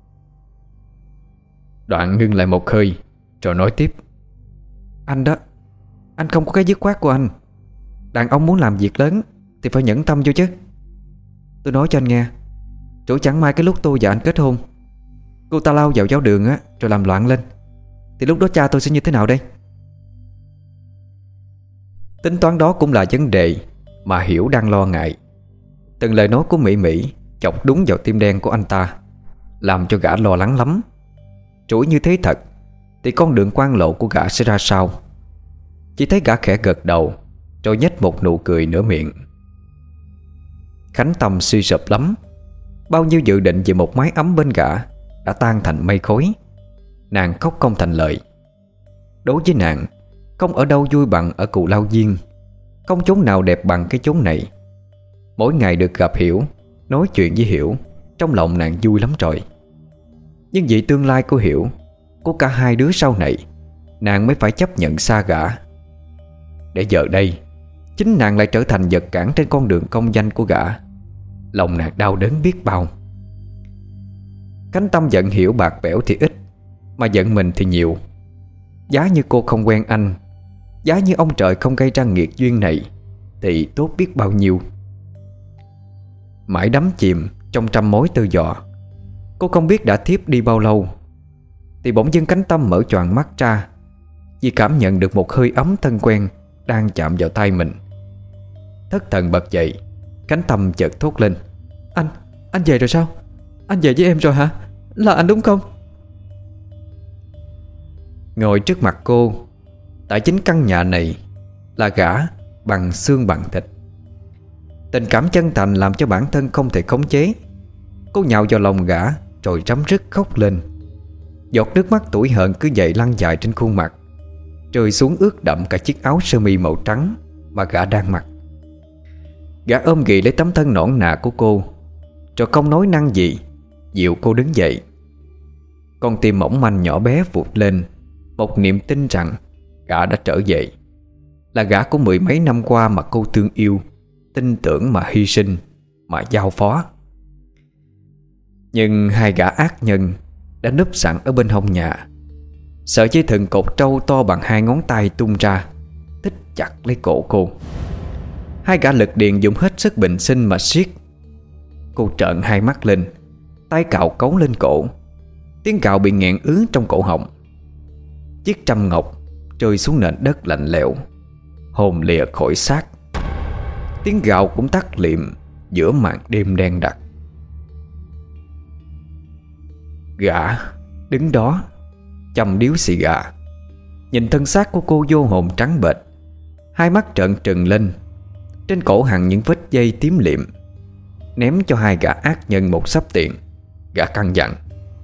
Đoạn ngưng lại một hơi rồi nói tiếp: Anh đó, anh không có cái dứt khoát của anh. Đàn ông muốn làm việc lớn thì phải nhẫn tâm vô chứ. Tôi nói cho anh nghe, chỗ chẳng may cái lúc tôi và anh kết hôn, cô ta lao vào giáo đường á, rồi làm loạn lên, thì lúc đó cha tôi sẽ như thế nào đây? Tính toán đó cũng là vấn đề mà Hiểu đang lo ngại. Từng lời nói của Mỹ Mỹ chọc đúng vào tim đen của anh ta, làm cho gã lo lắng lắm. Rủi như thế thật thì con đường quan lộ của gã sẽ ra sao? Chỉ thấy gã khẽ gật đầu, rồi nhếch một nụ cười nửa miệng. Khánh Tâm suy sụp lắm. Bao nhiêu dự định về một mái ấm bên gã đã tan thành mây khói. Nàng khóc không thành lời. Đối với nàng, không ở đâu vui bằng ở Cù Lao Viên, không chốn nào đẹp bằng cái chốn này. Mỗi ngày được gặp Hiểu, nói chuyện với Hiểu, trong lòng nàng vui lắm rồi. Nhưng vì tương lai của Hiểu, của cả hai đứa sau này, nàng mới phải chấp nhận xa gã. Để giờ đây chính nàng lại trở thành vật cản trên con đường công danh của gã. Lòng nàng đau đớn biết bao. Khánh Tâm giận Hiểu bạc bẽo thì ít, mà giận mình thì nhiều. Giá như cô không quen anh, giá như ông trời không gây ra nghiệt duyên này, thì tốt biết bao nhiêu. Mãi đắm chìm trong trăm mối tư dọ, cô không biết đã thiếp đi bao lâu, thì bỗng dưng Khánh Tâm mở choàng mắt ra, vì cảm nhận được một hơi ấm thân quen đang chạm vào tay mình. Thất thần bật dậy, Khánh Tâm chợt thốt lên: Anh, anh về rồi sao? Anh về với em rồi hả? Là anh đúng không? Ngồi trước mặt cô, tại chính căn nhà này, là gã bằng xương bằng thịt. Tình cảm chân thành làm cho bản thân không thể khống chế. Cô nhào vào lòng gã rồi rắm rứt khóc lên. Giọt nước mắt tủi hờn cứ dậy lăn dài trên khuôn mặt, rơi xuống ướt đậm cả chiếc áo sơ mi màu trắng mà gã đang mặc. Gã ôm ghì lấy tấm thân nõn nà của cô, rồi không nói năng gì, dịu cô đứng dậy. Con tim mỏng manh nhỏ bé vụt lên, một niềm tin rằng gã đã trở về, là gã của mười mấy năm qua mà cô thương yêu, tin tưởng mà hy sinh, mà giao phó. Nhưng hai gã ác nhân đã núp sẵn ở bên hông nhà. Sợi dây thừng cột trâu to bằng hai ngón tay tung ra, thích chặt lấy cổ cô. Hai gã lực điền dùng hết sức bình sinh mà siết. Cô trợn hai mắt lên, tay cạo cấu lên cổ. Tiếng cạo bị nghẹn ứ trong cổ họng. Chiếc trâm ngọc rơi xuống nền đất lạnh lẽo, hồn lìa khỏi xác. Tiếng gào cũng tắt liệm giữa màn đêm đen đặc. Gã đứng đó châm điếu xì gà, nhìn thân xác của cô vô hồn trắng bệch, hai mắt trợn trừng lên. Trên cổ hằn những vết dây tím liệm. Ném cho hai gã ác nhân một xấp tiền. Gã căn dặn: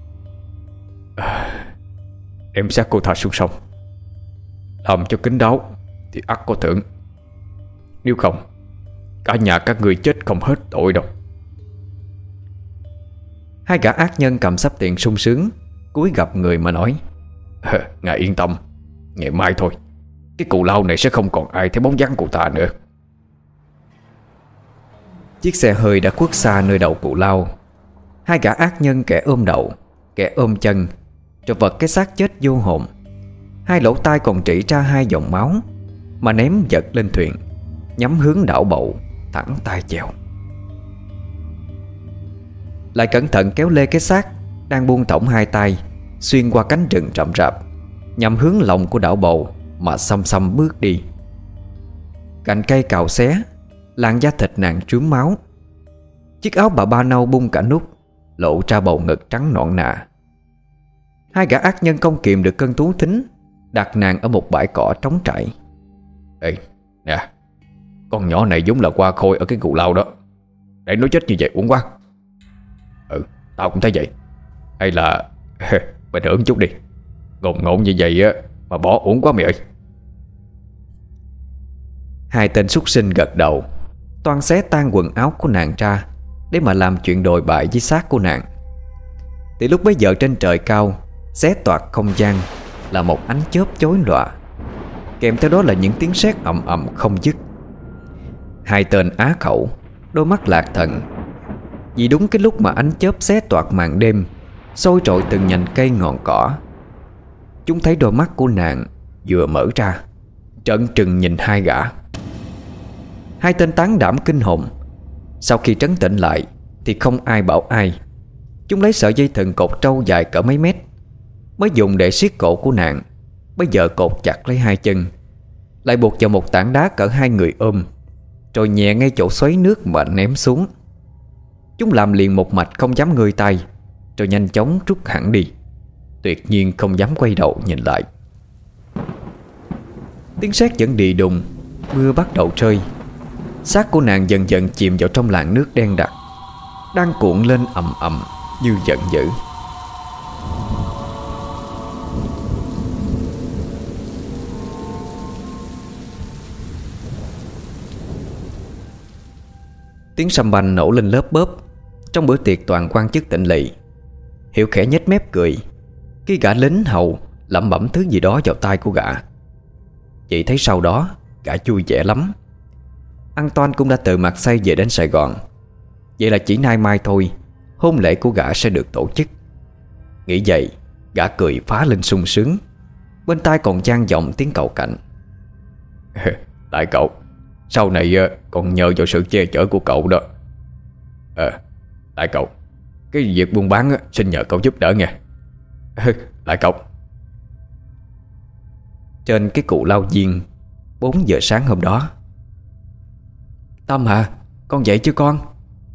à, đem xác cô thả xuống sông, làm cho kín đáo thì ắt có thưởng. Nếu không, cả nhà các người chết không hết tội đâu. Hai gã ác nhân cầm xấp tiền sung sướng, cúi gập người mà nói: ngài yên tâm, ngày mai thôi, cái cụ lao này sẽ không còn ai thấy bóng dáng cụ ta nữa. Chiếc xe hơi đã khuất xa nơi đầu cụ lao. Hai gã ác nhân, kẻ ôm đầu, kẻ ôm chân, rồi vật cái xác chết vô hồn. Hai lỗ tai còn trĩ ra hai dòng máu, mà ném giật lên thuyền, nhắm hướng đảo Bậu, thẳng tay chèo. Lại cẩn thận kéo lê cái xác đang buông thõng hai tay xuyên qua cánh rừng rậm rạp, nhằm hướng lòng của đảo Bầu mà xăm xăm bước đi. Cành cây cào xé, làn da thịt nàng trướng máu. Chiếc áo bà ba nâu bung cả nút, lộ ra bầu ngực trắng nõn nà. Hai gã ác nhân không kìm được cơn thú thính, đặt nàng ở một bãi cỏ trống trải. Ê, nè, con nhỏ này giống là qua khôi ở cái cụ lao đó. Để nó chết như vậy uổng quá. Ừ, tao cũng thấy vậy. Hay là mình hưởng chút đi. Ngộn ngộn như vậy á mà bỏ uổng quá mày ơi. Hai tên súc sinh gật đầu, toan xé tan quần áo của nàng ra để mà làm chuyện đồi bại với xác của nàng. Thì lúc bấy giờ trên trời cao, xé toạc không gian là một ánh chớp chói lòa, kèm theo đó là những tiếng sét ầm ầm không dứt. Hai tên á khẩu, đôi mắt lạc thần, vì đúng cái lúc mà ánh chớp xé toạc màn đêm, sôi trội từng nhành cây ngọn cỏ, chúng thấy đôi mắt của nàng vừa mở ra, trợn trừng nhìn hai gã. Hai tên tán đảm kinh hồn. Sau khi trấn tĩnh lại thì không ai bảo ai. Chúng lấy sợi dây thừng cột trâu dài cỡ mấy mét, mới dùng để siết cổ của nàng. Bây giờ cột chặt lấy hai chân, lại buộc vào một tảng đá cỡ hai người ôm, rồi nhẹ ngay chỗ xoáy nước mà ném xuống. Chúng làm liền một mạch, không dám ngơi tay, rồi nhanh chóng rút hẳn đi, tuyệt nhiên không dám quay đầu nhìn lại. Tiếng sét vẫn đi đùng. Mưa bắt đầu rơi. Xác của nàng dần dần chìm vào trong làn nước đen đặc, đang cuộn lên ầm ầm như giận dữ. Tiếng sầm banh nổ lên lớp bớp trong bữa tiệc toàn quan chức tịnh lỵ. Hiểu khẽ nhếch mép cười khi gã lính hầu lẩm bẩm thứ gì đó vào tai của gã. Chị thấy sau đó gã vui vẻ lắm. An Toan cũng đã từ Mặt Xây về đến Sài Gòn. Vậy là chỉ nay mai thôi, hôn lễ của gã sẽ được tổ chức. Nghĩ vậy, gã cười phá lên sung sướng. Bên tai còn vang vọng tiếng cậu cạnh: Tại cậu, sau này còn nhờ vào sự che chở của cậu đó. Ờ, à, tại cậu, cái việc buôn bán xin nhờ cậu giúp đỡ nghe. Tại cậu. Trên cái cụ lao viên, bốn giờ sáng hôm đó. Tâm hả? Con dậy chưa con?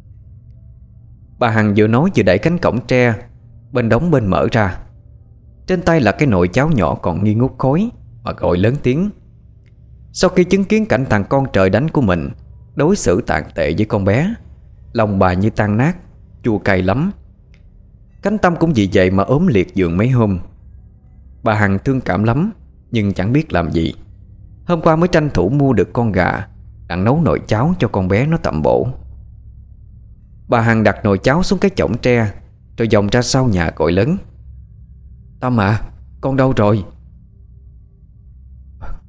Bà Hằng vừa nói vừa đẩy cánh cổng tre bên đóng bên mở ra. Trên tay là cái nồi cháo nhỏ còn nghi ngút khói, mà gọi lớn tiếng. Sau khi chứng kiến cảnh thằng con trời đánh của mình đối xử tàn tệ với con bé, lòng bà như tan nát, chua cay lắm. Cánh Tâm cũng vì vậy mà ốm liệt giường mấy hôm. Bà Hằng thương cảm lắm, nhưng chẳng biết làm gì. Hôm qua mới tranh thủ mua được con gà, đặng nấu nồi cháo cho con bé nó tẩm bổ. Bà Hằng đặt nồi cháo xuống cái chõng tre, rồi vòng ra sau nhà gọi lớn: Tâm à, con đâu rồi?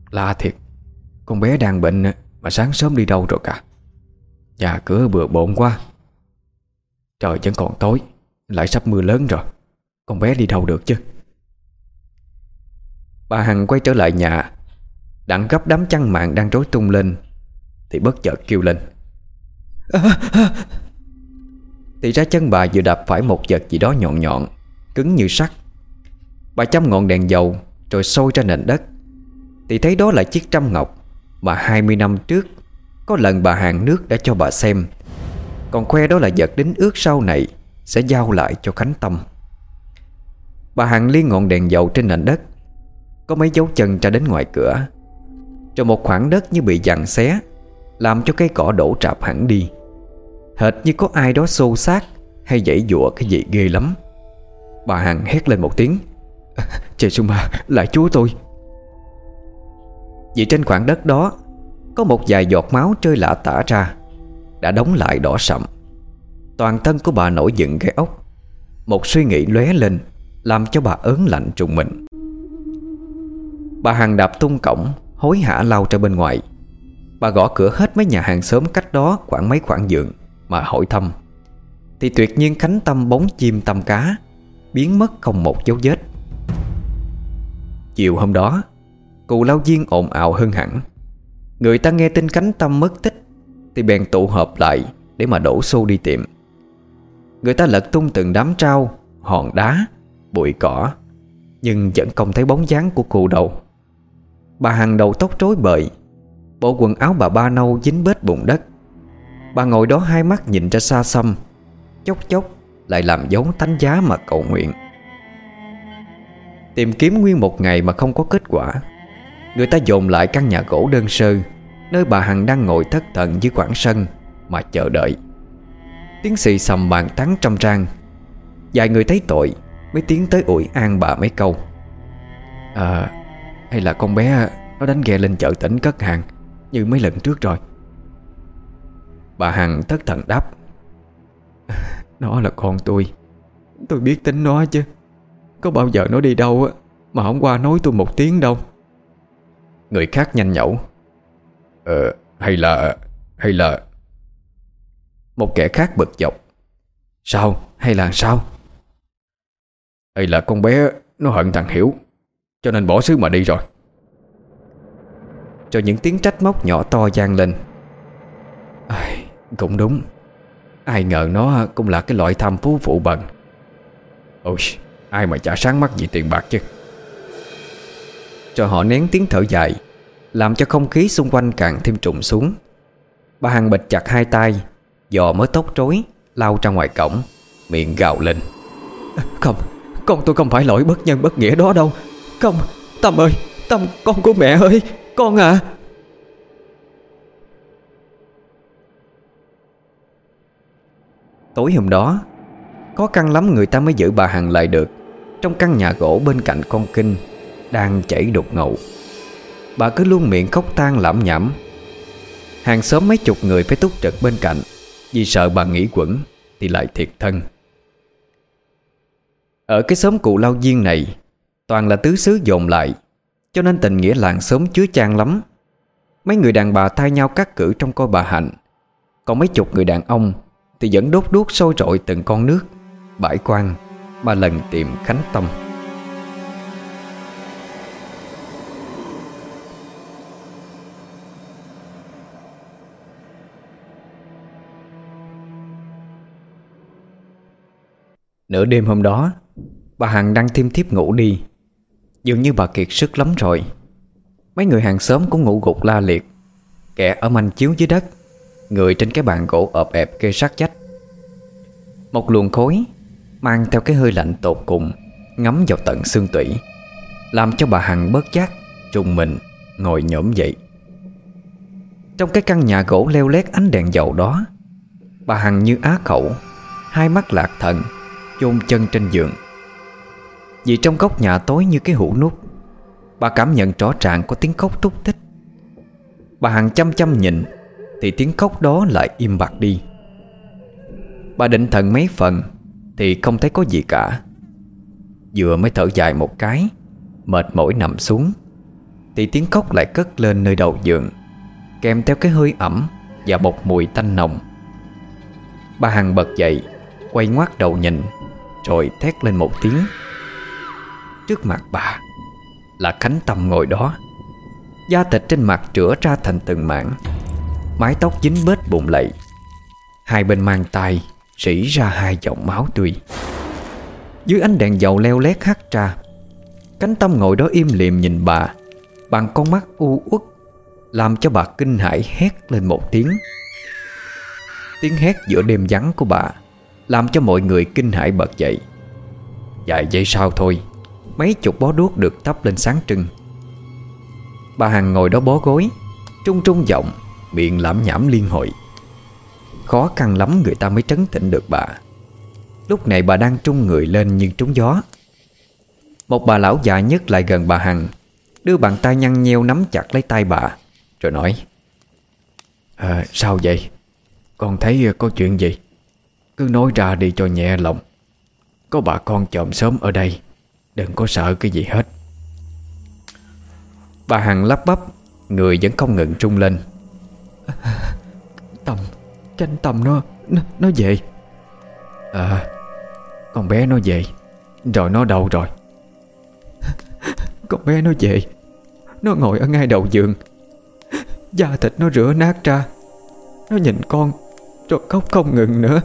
Lạ thiệt, con bé đang bệnh mà sáng sớm đi đâu rồi cả. Nhà cửa bừa bộn quá. Trời vẫn còn tối, lại sắp mưa lớn rồi. Con bé đi đâu được chứ? Bà Hằng quay trở lại nhà, đặng gấp đám chăn màn đang rối tung lên thì bất chợt kêu lên. À, à. Thì ra chân bà vừa đạp phải một vật gì đó nhọn nhọn, cứng như sắt. Bà châm ngọn đèn dầu rồi sôi ra nền đất, thì thấy đó là chiếc trăm ngọc mà hai mươi năm trước có lần bà hàng nước đã cho bà xem, còn khoe đó là vật đính ước sau này sẽ giao lại cho Khánh Tâm. Bà Hằng liếc ngọn đèn dầu trên nền đất, có mấy dấu chân ra đến ngoài cửa, rồi một khoảng đất như bị giằng xé, làm cho cây cỏ đổ rạp hẳn đi, hệt như có ai đó xô xát hay giãy giụa cái gì ghê lắm. Bà Hằng hét lên một tiếng. Trời Suma, lại chúa tôi. Vì trên khoảng đất đó có một vài giọt máu rơi lả tả ra, đã đóng lại đỏ sậm. Toàn thân của bà nổi dựng gai ốc. Một suy nghĩ lóe lên, làm cho bà ớn lạnh trùng mình. Bà Hằng đạp tung cổng, hối hả lao ra bên ngoài. Bà gõ cửa hết mấy nhà hàng xóm cách đó khoảng mấy khoảng vườn mà hỏi thăm, thì tuyệt nhiên Khánh Tâm bóng chim tăm cá, biến mất không một dấu vết. Chiều hôm đó, Cù Lao Viên ồn ào hơn hẳn. Người ta nghe tin Khánh Tâm mất tích thì bèn tụ họp lại để mà đổ xô đi tìm. Người ta lật tung từng đám trao, hòn đá, bụi cỏ, nhưng vẫn không thấy bóng dáng của cô đâu. Bà Hằng đầu tóc rối bời, bộ quần áo bà ba nâu dính bết bùn đất. Bà ngồi đó hai mắt nhìn ra xa xăm, chốc chốc lại làm dấu thánh giá mà cầu nguyện. Tìm kiếm nguyên một ngày mà không có kết quả. Người ta dồn lại căn nhà gỗ đơn sơ nơi bà Hằng đang ngồi thất thần dưới quảng sân mà chờ đợi. Tiếng xì xầm bàn tán trăm trang. Vài người thấy tội mới tiến tới ủi an bà mấy câu. À, hay là con bé nó đánh ghe lên chợ tỉnh cất hàng như mấy lần trước rồi. Bà Hằng thất thần đáp. Nó là con tôi, tôi biết tính nó chứ. Có bao giờ nó đi đâu mà không qua nói tôi một tiếng đâu. Người khác nhanh nhẩu. Ờ, hay là Hay là Một kẻ khác bực dọc. Sao? Hay là sao? Hay là con bé nó hận thằng Hiểu, cho nên bỏ xứ mà đi rồi. Rồi những tiếng trách móc nhỏ to vang lên. À, cũng đúng. Ai ngờ nó cũng là cái loại tham phú phụ bần. Ôi, ai mà chả sáng mắt vì tiền bạc chứ. Rồi họ nén tiếng thở dài, làm cho không khí xung quanh càng thêm trùng xuống. Bà Hằng bịt chặt hai tay, dò mớ tóc rối, lao ra ngoài cổng, miệng gào lên. Không, con tôi không phải lỗi bất nhân bất nghĩa đó đâu. Không, Tâm ơi, Tâm, con của mẹ ơi, con à. Tối hôm đó, khó khăn lắm người ta mới giữ bà Hằng lại được trong căn nhà gỗ bên cạnh con kênh đang chảy đục ngầu. Bà cứ luôn miệng khóc than lảm nhảm. Hàng xóm mấy chục người phải túc trực bên cạnh, vì sợ bà nghĩ quẩn thì lại thiệt thân. Ở cái xóm Cụ Lao Viên này toàn là tứ xứ dồn lại, cho nên tình nghĩa làng xóm chứa chan lắm. Mấy người đàn bà thay nhau cắt cử trong coi bà Hạnh, còn mấy chục người đàn ông thì vẫn đốt đuốc sôi rọi từng con nước, bãi quan mà lần tìm Khánh Tâm. Nửa đêm hôm đó, bà Hằng đang thiêm thiếp ngủ đi. Dường như bà kiệt sức lắm rồi. Mấy người hàng xóm cũng ngủ gục la liệt, kẻ ở manh chiếu dưới đất, người trên cái bàn gỗ ọp ẹp kê sát vách. Một luồng khói mang theo cái hơi lạnh tột cùng ngấm vào tận xương tủy, làm cho bà Hằng bớt giác trùng mình ngồi nhổm dậy. Trong cái căn nhà gỗ leo lét ánh đèn dầu đó, bà Hằng như á khẩu, hai mắt lạc thần, chôn chân trên giường. Vì trong góc nhà tối như cái hũ nút, bà cảm nhận rõ ràng có tiếng khóc thúc thích. Bà Hằng chăm chăm nhìn thì tiếng khóc đó lại im bặt đi. Bà định thần mấy phần thì không thấy có gì cả. Vừa mới thở dài một cái, mệt mỏi nằm xuống, thì tiếng khóc lại cất lên nơi đầu giường, kèm theo cái hơi ẩm và một mùi tanh nồng. Bà Hằng bật dậy, quay ngoắt đầu nhìn, rồi thét lên một tiếng. Trước mặt bà là Khánh Tâm ngồi đó, da thịt trên mặt rửa ra thành từng mảng, mái tóc dính bết bụng lầy, hai bên mang tay rỉ ra hai dòng máu tươi. Dưới ánh đèn dầu leo lét hắt ra, Khánh Tâm ngồi đó im lìm nhìn bà bằng con mắt u uất, làm cho bà kinh hãi hét lên một tiếng. Tiếng hét giữa đêm vắng của bà làm cho mọi người kinh hãi bật dậy. Vài giây sau thôi, mấy chục bó đuốc được thắp lên sáng trưng. Bà Hằng ngồi đó bó gối, trung trung giọng, miệng lẩm nhẩm liên hồi. Khó khăn lắm người ta mới trấn tĩnh được bà. Lúc này bà đang trung người lên như trúng gió. Một bà lão già nhất lại gần bà Hằng, đưa bàn tay nhăn nheo nắm chặt lấy tay bà, rồi nói: à, sao vậy? Con thấy có chuyện gì? Cứ nói ra đi cho nhẹ lòng. Có bà con chòm xóm ở đây, đừng có sợ cái gì hết. Bà Hằng lắp bắp, người vẫn không ngừng trung lên. Tâm, Chánh Tâm nó, nó, nó về. À, con bé nó về. Rồi nó đâu rồi? Con bé nó về. Nó ngồi ở ngay đầu giường, da thịt nó rửa nát ra. Nó nhìn con rồi khóc không ngừng nữa.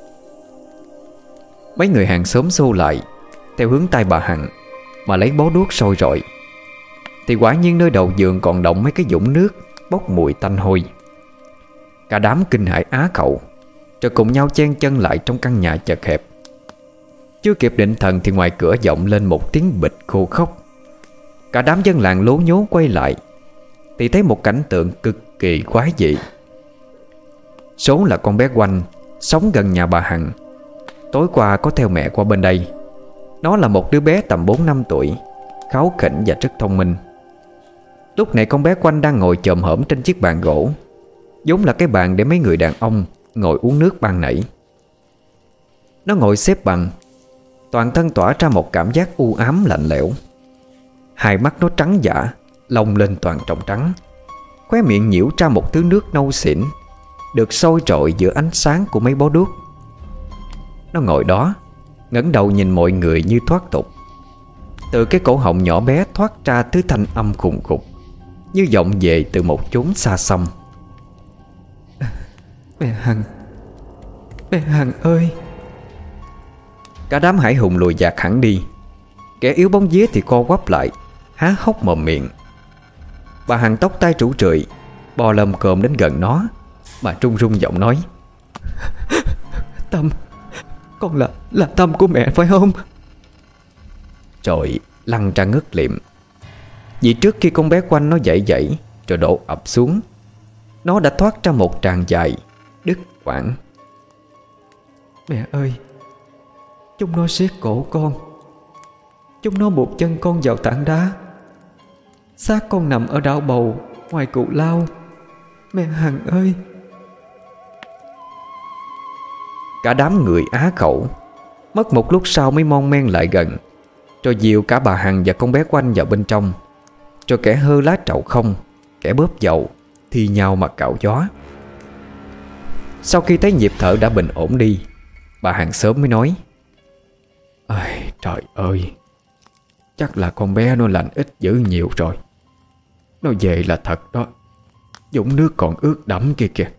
Mấy người hàng xóm xô lại theo hướng tay bà Hằng mà lấy bó đuốc sôi rọi. Thì quả nhiên nơi đầu giường còn đọng mấy cái vũng nước bốc mùi tanh hôi. Cả đám kinh hãi á khẩu, rồi cùng nhau chen chân lại trong căn nhà chật hẹp. Chưa kịp định thần thì ngoài cửa vọng lên một tiếng bịch khô khóc. Cả đám dân làng lố nhố quay lại thì thấy một cảnh tượng cực kỳ quái dị. Số là con bé Oanh, sống gần nhà bà Hằng, tối qua có theo mẹ qua bên đây. Nó là một đứa bé tầm bốn năm tuổi, kháu khỉnh và rất thông minh. Lúc này con bé Oanh đang ngồi chồm hổm trên chiếc bàn gỗ, vốn là cái bàn để mấy người đàn ông ngồi uống nước ban nãy. Nó ngồi xếp bằng, toàn thân tỏa ra một cảm giác u ám lạnh lẽo. Hai mắt nó trắng dã, lông lên toàn tròng trắng, khóe miệng nhiễu ra một thứ nước nâu xỉn, được sôi trội giữa ánh sáng của mấy bó đuốc. Nó ngồi đó, ngẩng đầu nhìn mọi người như thoát tục. Từ cái cổ họng nhỏ bé thoát ra thứ thanh âm khùng khục, như vọng về từ một chốn xa xăm. Mẹ Hằng, mẹ Hằng ơi! Cả đám hải hùng lùi dạt hẳn đi. Kẻ yếu bóng vía thì co quắp lại, há hốc mồm miệng. Bà Hằng tóc tai rủ rượi bò lồm cồm đến gần nó mà trung rung giọng nói: Tâm, con là là Tâm của mẹ phải không? Rồi lăn ra ngất liệm. Vì trước khi con bé Oanh nó dậy dậy rồi đổ ập xuống, nó đã thoát ra một tràng dài đứt quãng. Mẹ ơi! Chúng nó siết cổ con, chúng nó buộc chân con vào tảng đá. Xác con nằm ở đảo bầu ngoài cụ lao. Mẹ Hằng ơi! Cả đám người á khẩu. Mất một lúc sau mới mon men lại gần, rồi dìu cả bà Hằng và con bé Oanh vào bên trong. Rồi kẻ hơ lá trậu không, kẻ bóp dầu, thi nhau mà cạo gió. Sau khi thấy nhịp thở đã bình ổn đi, bà Hằng sớm mới nói: Ây, trời ơi! Chắc là con bé nó lành ít dữ nhiều rồi. Nó về là thật đó. Dũng nước còn ướt đẫm kia kìa.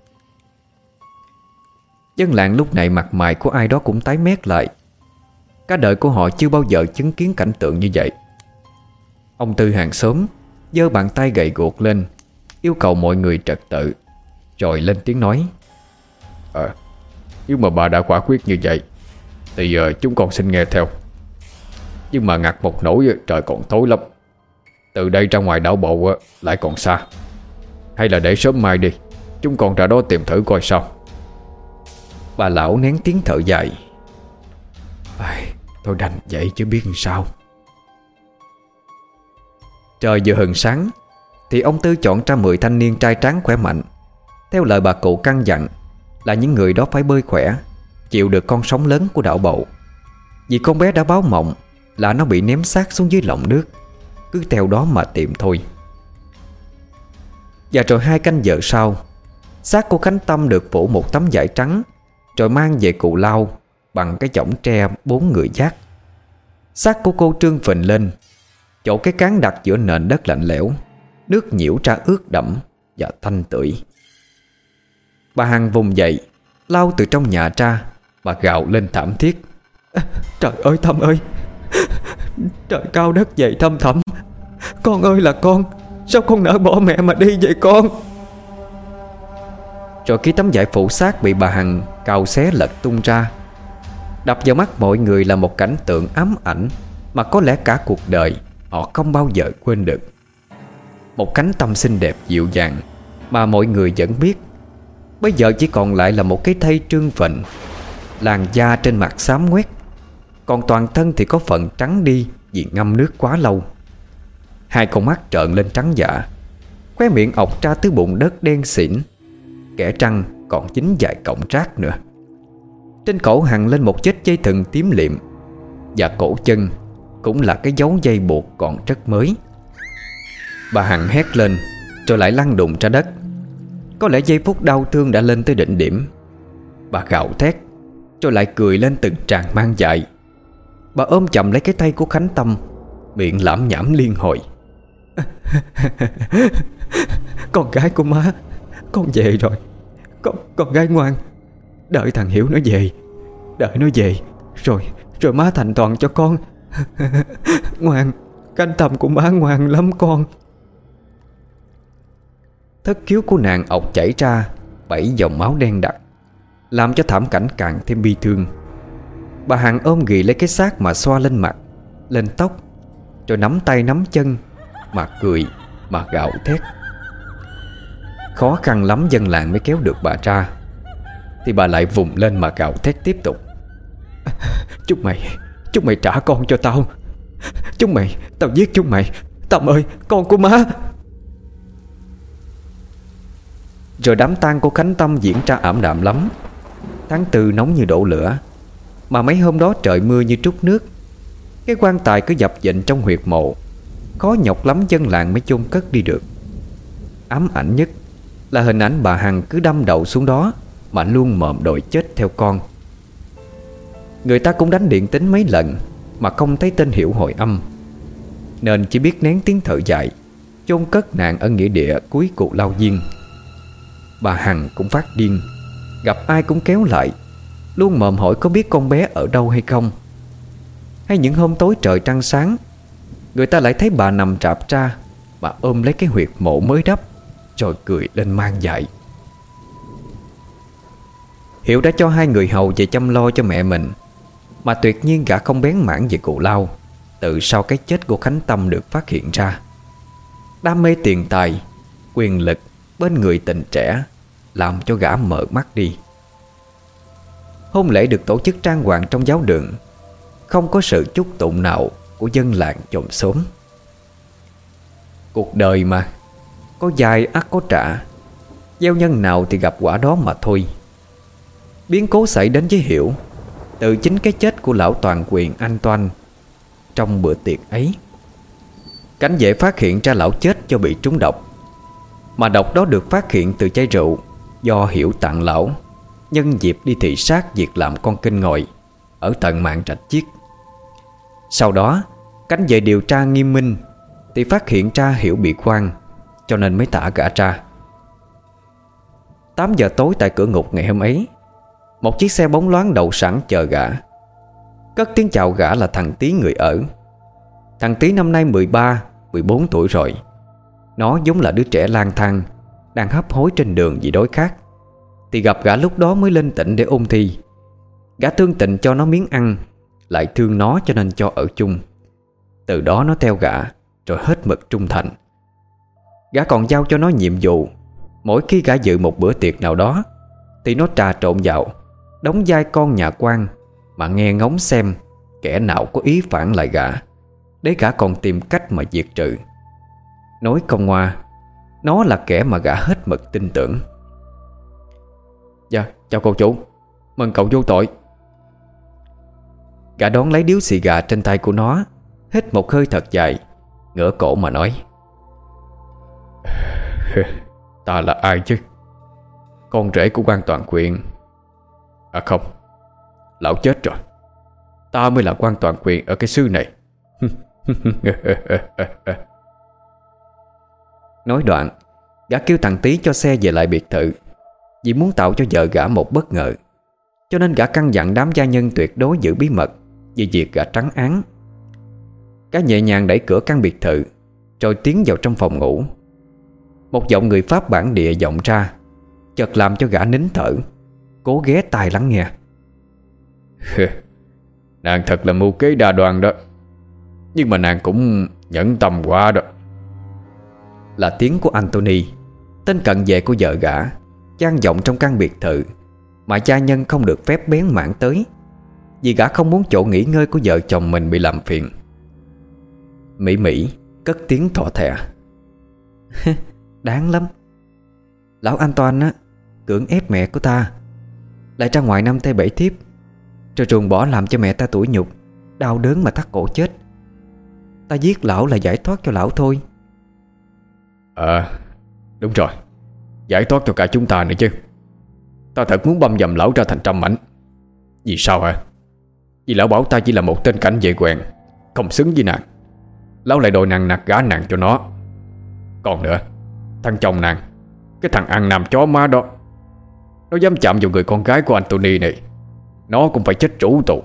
Dân làng lúc này mặt mày của ai đó cũng tái mét lại. Cả đời của họ chưa bao giờ chứng kiến cảnh tượng như vậy. Ông Tư hàng xóm giơ bàn tay gầy guộc lên, yêu cầu mọi người trật tự, rồi lên tiếng nói: Ờ, nếu mà bà đã quả quyết như vậy thì uh, chúng con xin nghe theo. Nhưng mà ngặt một nỗi trời còn tối lắm. Từ đây ra ngoài đảo bộ uh, lại còn xa. Hay là để sớm mai đi, chúng con ra đó tìm thử coi sao. Bà lão nén tiếng thở dài: Ai, thôi đành vậy chứ biết làm sao. Trời vừa hừng sáng thì ông Tư chọn ra mười thanh niên trai tráng khỏe mạnh, theo lời bà cụ căn dặn là những người đó phải bơi khỏe, chịu được con sóng lớn của đảo bộ. Vì con bé đã báo mộng là nó bị ném xác xuống dưới lòng nước, cứ theo đó mà tìm thôi. Và rồi hai canh giờ sau, xác của Khánh Tâm được phủ một tấm vải trắng, rồi mang về Cù Lao bằng cái chõng tre bốn người vác. Xác của cô trương phình lên, chỗ cái cán đặt giữa nền đất lạnh lẽo, nước nhiễu ra ướt đẫm và thanh tưởi. Bà Hằng vùng dậy, lao từ trong nhà ra. Bà gào lên thảm thiết: "Trời ơi Tâm ơi, trời cao đất dày thăm thẳm, con ơi là con, sao con nỡ bỏ mẹ mà đi vậy con?" Rồi khi tấm vải phủ xác bị bà Hằng cào xé lật tung ra, đập vào mắt mọi người là một cảnh tượng ám ảnh mà có lẽ cả cuộc đời họ không bao giờ quên được. Một Khánh Tâm xinh đẹp dịu dàng mà mọi người vẫn biết, bây giờ chỉ còn lại là một cái thây trương phình, làn da trên mặt xám ngoét, còn toàn thân thì có phần trắng đi vì ngâm nước quá lâu. Hai con mắt trợn lên trắng dã, khóe miệng ọc ra thứ bụng đất đen xỉn, kẽ răng còn dính vài cọng rác nữa. Trên cổ hằn lên một vết dây thừng tím liệm, và cổ chân cũng là cái dấu dây buộc còn rất mới. Bà Hằng hét lên rồi lại lăn đùng ra đất. Có lẽ giây phút đau thương đã lên tới đỉnh điểm. Bà gào thét rồi lại cười lên từng tràng mang dại. Bà ôm chầm lấy cái tay của Khánh Tâm, miệng lẩm nhẩm liên hồi: "Con gái của má, con về rồi. Con, con gái ngoan. Đợi thằng Hiểu nó về. Đợi nó về Rồi, rồi má thành toàn cho con. Ngoan, Khánh Tâm của má ngoan lắm con." Thất khiếu của nàng ọc chảy ra bảy dòng máu đen đặc, làm cho thảm cảnh càng thêm bi thương. Bà Hằng ôm ghì lấy cái xác mà xoa lên mặt, lên tóc, rồi nắm tay nắm chân mà cười mà gào thét. Khó khăn lắm dân làng mới kéo được bà ra, thì bà lại vùng lên mà gào thét tiếp tục: "Chúng mày, chúng mày trả con cho tao. Chúng mày, tao giết chúng mày. Tâm ơi, con của má." Rồi đám tang của Khánh Tâm diễn ra ảm đạm lắm. Tháng tư nóng như đổ lửa, mà mấy hôm đó trời mưa như trút nước. Cái quan tài cứ dập dềnh trong huyệt mộ, khó nhọc lắm dân làng mới chôn cất đi được. Ám ảnh nhất là hình ảnh bà Hằng cứ đâm đầu xuống đó mà luôn mồm đòi chết theo con. Người ta cũng đánh điện tính mấy lần mà không thấy tên Hiểu hồi âm, nên chỉ biết nén tiếng thở dài chôn cất nạn ở nghĩa địa cuối Cù Lao Viên. Bà Hằng cũng phát điên, gặp ai cũng kéo lại, luôn mồm hỏi có biết con bé ở đâu hay không. Hay những hôm tối trời trăng sáng, người ta lại thấy bà nằm rạp ra mà ôm lấy cái huyệt mộ mới đắp, rồi cười lên mang dại. Hiểu đã cho hai người hầu về chăm lo cho mẹ mình, mà tuyệt nhiên gã không bén mảng về Cù Lao từ sau cái chết của Khánh Tâm được phát hiện ra. Đam mê tiền tài, quyền lực bên người tình trẻ làm cho gã mở mắt đi. Hôn lễ được tổ chức trang hoàng trong giáo đường, không có sự chúc tụng nào của dân làng chòm xóm. Cuộc đời mà, có dài ắt có trả, gieo nhân nào thì gặp quả đó mà thôi. Biến cố xảy đến với Hiểu từ chính cái chết của lão toàn quyền Anh Toan trong bữa tiệc ấy. Cảnh vệ phát hiện ra lão chết do bị trúng độc, mà độc đó được phát hiện từ chai rượu do Hiểu tặng lão nhân dịp đi thị sát việc làm con kinh ngồi ở tận Mạn Trạch Chiết. Sau đó cảnh vệ điều tra nghiêm minh thì phát hiện ra Hiểu bị khoan, cho nên mới thả gã ra. Tám giờ tối tại cửa ngục ngày hôm ấy, một chiếc xe bóng loáng đậu sẵn chờ gã. Cất tiếng chào gã là thằng Tý người ở. Thằng Tý năm nay mười ba, mười bốn tuổi rồi. Nó giống là đứa trẻ lang thang, đang hấp hối trên đường vì đói khát, thì gặp gã lúc đó mới lên tỉnh để ôn thi. Gã thương tình cho nó miếng ăn, lại thương nó cho nên cho ở chung. Từ đó nó theo gã, rồi hết mực trung thành. Gã còn giao cho nó nhiệm vụ, mỗi khi gã dự một bữa tiệc nào đó thì nó trà trộn vào, đóng vai con nhà quan mà nghe ngóng xem kẻ nào có ý phản lại gã, để gã còn tìm cách mà diệt trừ. Nói không ngoa, nó là kẻ mà gã hết mực tin tưởng. Dạ, chào cậu chủ, mừng cậu vô tội. Gã đón lấy điếu xì gà trên tay của nó, hít một hơi thật dài, ngửa cổ mà nói: Ta là ai chứ? Con rể của quan Toàn Quyền. À không, lão chết rồi. Ta mới là quan Toàn Quyền ở cái xứ này. Nói đoạn, gã kêu thằng Tý cho xe về lại biệt thự, vì muốn tạo cho vợ gã một bất ngờ. Cho nên gã căn dặn đám gia nhân tuyệt đối giữ bí mật về việc gã trắng án. Gã nhẹ nhàng đẩy cửa căn biệt thự, rồi tiến vào trong phòng ngủ. Một giọng người Pháp bản địa vọng ra, chợt làm cho gã nín thở, cố ghé tai lắng nghe. Nàng thật là mưu kế đa đoan đó, nhưng mà nàng cũng nhẫn tâm quá đó. Là tiếng của Anthony, tên cận vệ của vợ gã, vang vọng trong căn biệt thự mà gia nhân không được phép bén mảng tới, vì gã không muốn chỗ nghỉ ngơi của vợ chồng mình bị làm phiền. Mỹ Mỹ cất tiếng thỏ thẻ. Đáng lắm. Lão Antoine á, cưỡng ép mẹ của ta, lại ra ngoài năm tay bảy thiếp, rồi ruồng bỏ làm cho mẹ ta tủi nhục, đau đớn mà thắt cổ chết. Ta giết lão là giải thoát cho lão thôi. À, đúng rồi, giải thoát cho cả chúng ta nữa chứ. Ta thật muốn băm dầm lão ra thành trăm mảnh. Vì sao hả? Vì lão bảo ta chỉ là một tên cảnh vệ quèn, không xứng với nàng. Lão lại đòi nàng nạt gả nàng cho nó. Còn nữa, thằng chồng nàng, cái thằng ăn nằm chó má đó, nó dám chạm vào người con gái của Anthony này, nó cũng phải chết rủ tù.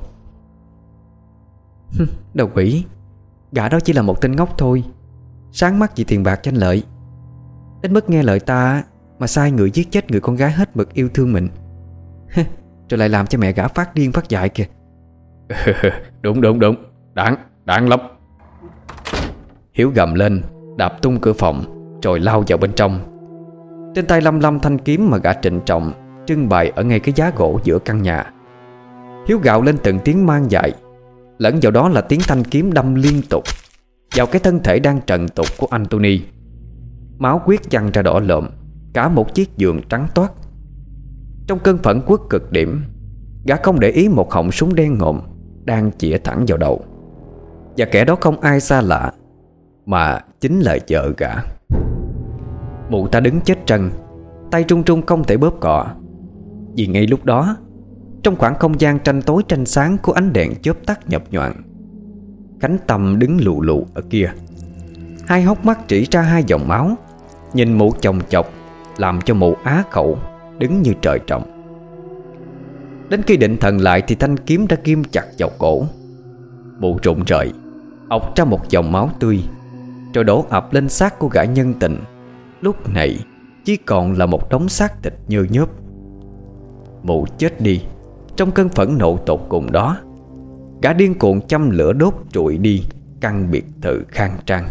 Đồ quỷ, gã đó chỉ là một tên ngốc thôi, sáng mắt vì tiền bạc tranh lợi, đến mức nghe lời ta mà sai người giết chết người con gái hết mực yêu thương mình. Rồi lại làm cho mẹ gã phát điên phát dại kìa. Đúng đúng đúng, đáng, đáng lắm. Hiếu gầm lên, đạp tung cửa phòng, rồi lao vào bên trong. Trên tay lăm lăm thanh kiếm mà gã trịnh trọng trưng bày ở ngay cái giá gỗ giữa căn nhà. Hiếu gào lên từng tiếng mang dại, lẫn vào đó là tiếng thanh kiếm đâm liên tục vào cái thân thể đang trần tục của Anthony. Máu huyết văng ra đỏ lợm cả một chiếc giường trắng toát. Trong cơn phẫn uất cực điểm, gã không để ý một họng súng đen ngòm đang chĩa thẳng vào đầu. Và kẻ đó không ai xa lạ, mà chính là vợ gã. Mụ ta đứng chết trân, tay trung trung không thể bóp cọ. Vì ngay lúc đó, trong khoảng không gian tranh tối tranh sáng của ánh đèn chớp tắt nhập nhoạng, Khánh Tâm đứng lù lù ở kia, hai hốc mắt trĩ ra hai dòng máu, nhìn mụ chồng chọc, làm cho mụ á khẩu, đứng như trời trồng. Đến khi định thần lại thì thanh kiếm đã ghim chặt vào cổ. Mụ rụng rời, ọc ra một dòng máu tươi, rồi đổ ập lên xác của gã nhân tình. Lúc này chỉ còn là một đống xác thịt nhơ nhớp. Mụ chết đi trong cơn phẫn nộ tột cùng đó. Gã điên cuồng châm lửa đốt trụi đi căn biệt thự khang trang.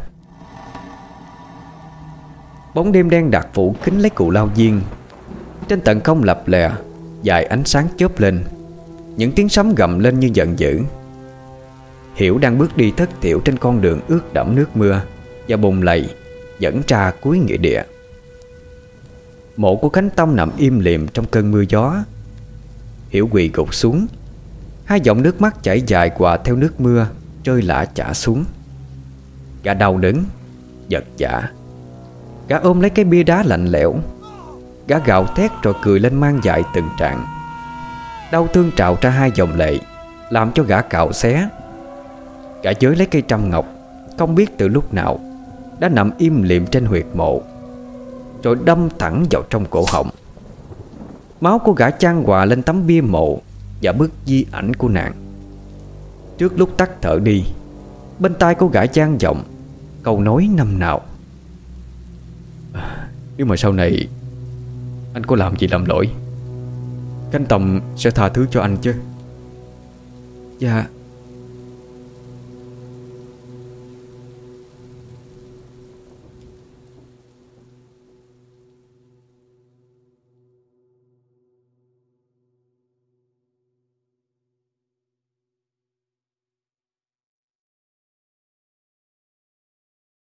Bóng đêm đen đặc phủ kín lấy Cù Lao Viên. Trên tận không lập lè dài ánh sáng chớp lên, những tiếng sấm gầm lên như giận dữ. Hiểu đang bước đi thất thiểu trên con đường ướt đẫm nước mưa và bùn lầy dẫn ra cuối nghĩa địa. Mộ của Khánh Tâm nằm im lìm trong cơn mưa gió. Hiểu quỳ gục xuống, hai dòng nước mắt chảy dài quà theo nước mưa rơi lả chả xuống. Gã đau đớn, giật giả. Gã ôm lấy cái bia đá lạnh lẽo. Gã gào thét rồi cười lên mang dại từng trạng. Đau thương trào ra hai dòng lệ, làm cho gã cạo xé. Gã giới lấy cây trăm ngọc, không biết từ lúc nào đã nằm im lìm trên huyệt mộ, rồi đâm thẳng vào trong cổ họng. Máu của gã chan hòa lên tấm bia mộ và bức di ảnh của nàng. Trước lúc tắt thở đi, bên tai của gã vang vọng câu nói năm nào: Nếu mà sau này anh có làm gì lầm lỗi, Khánh Tâm sẽ tha thứ cho anh chứ? Dạ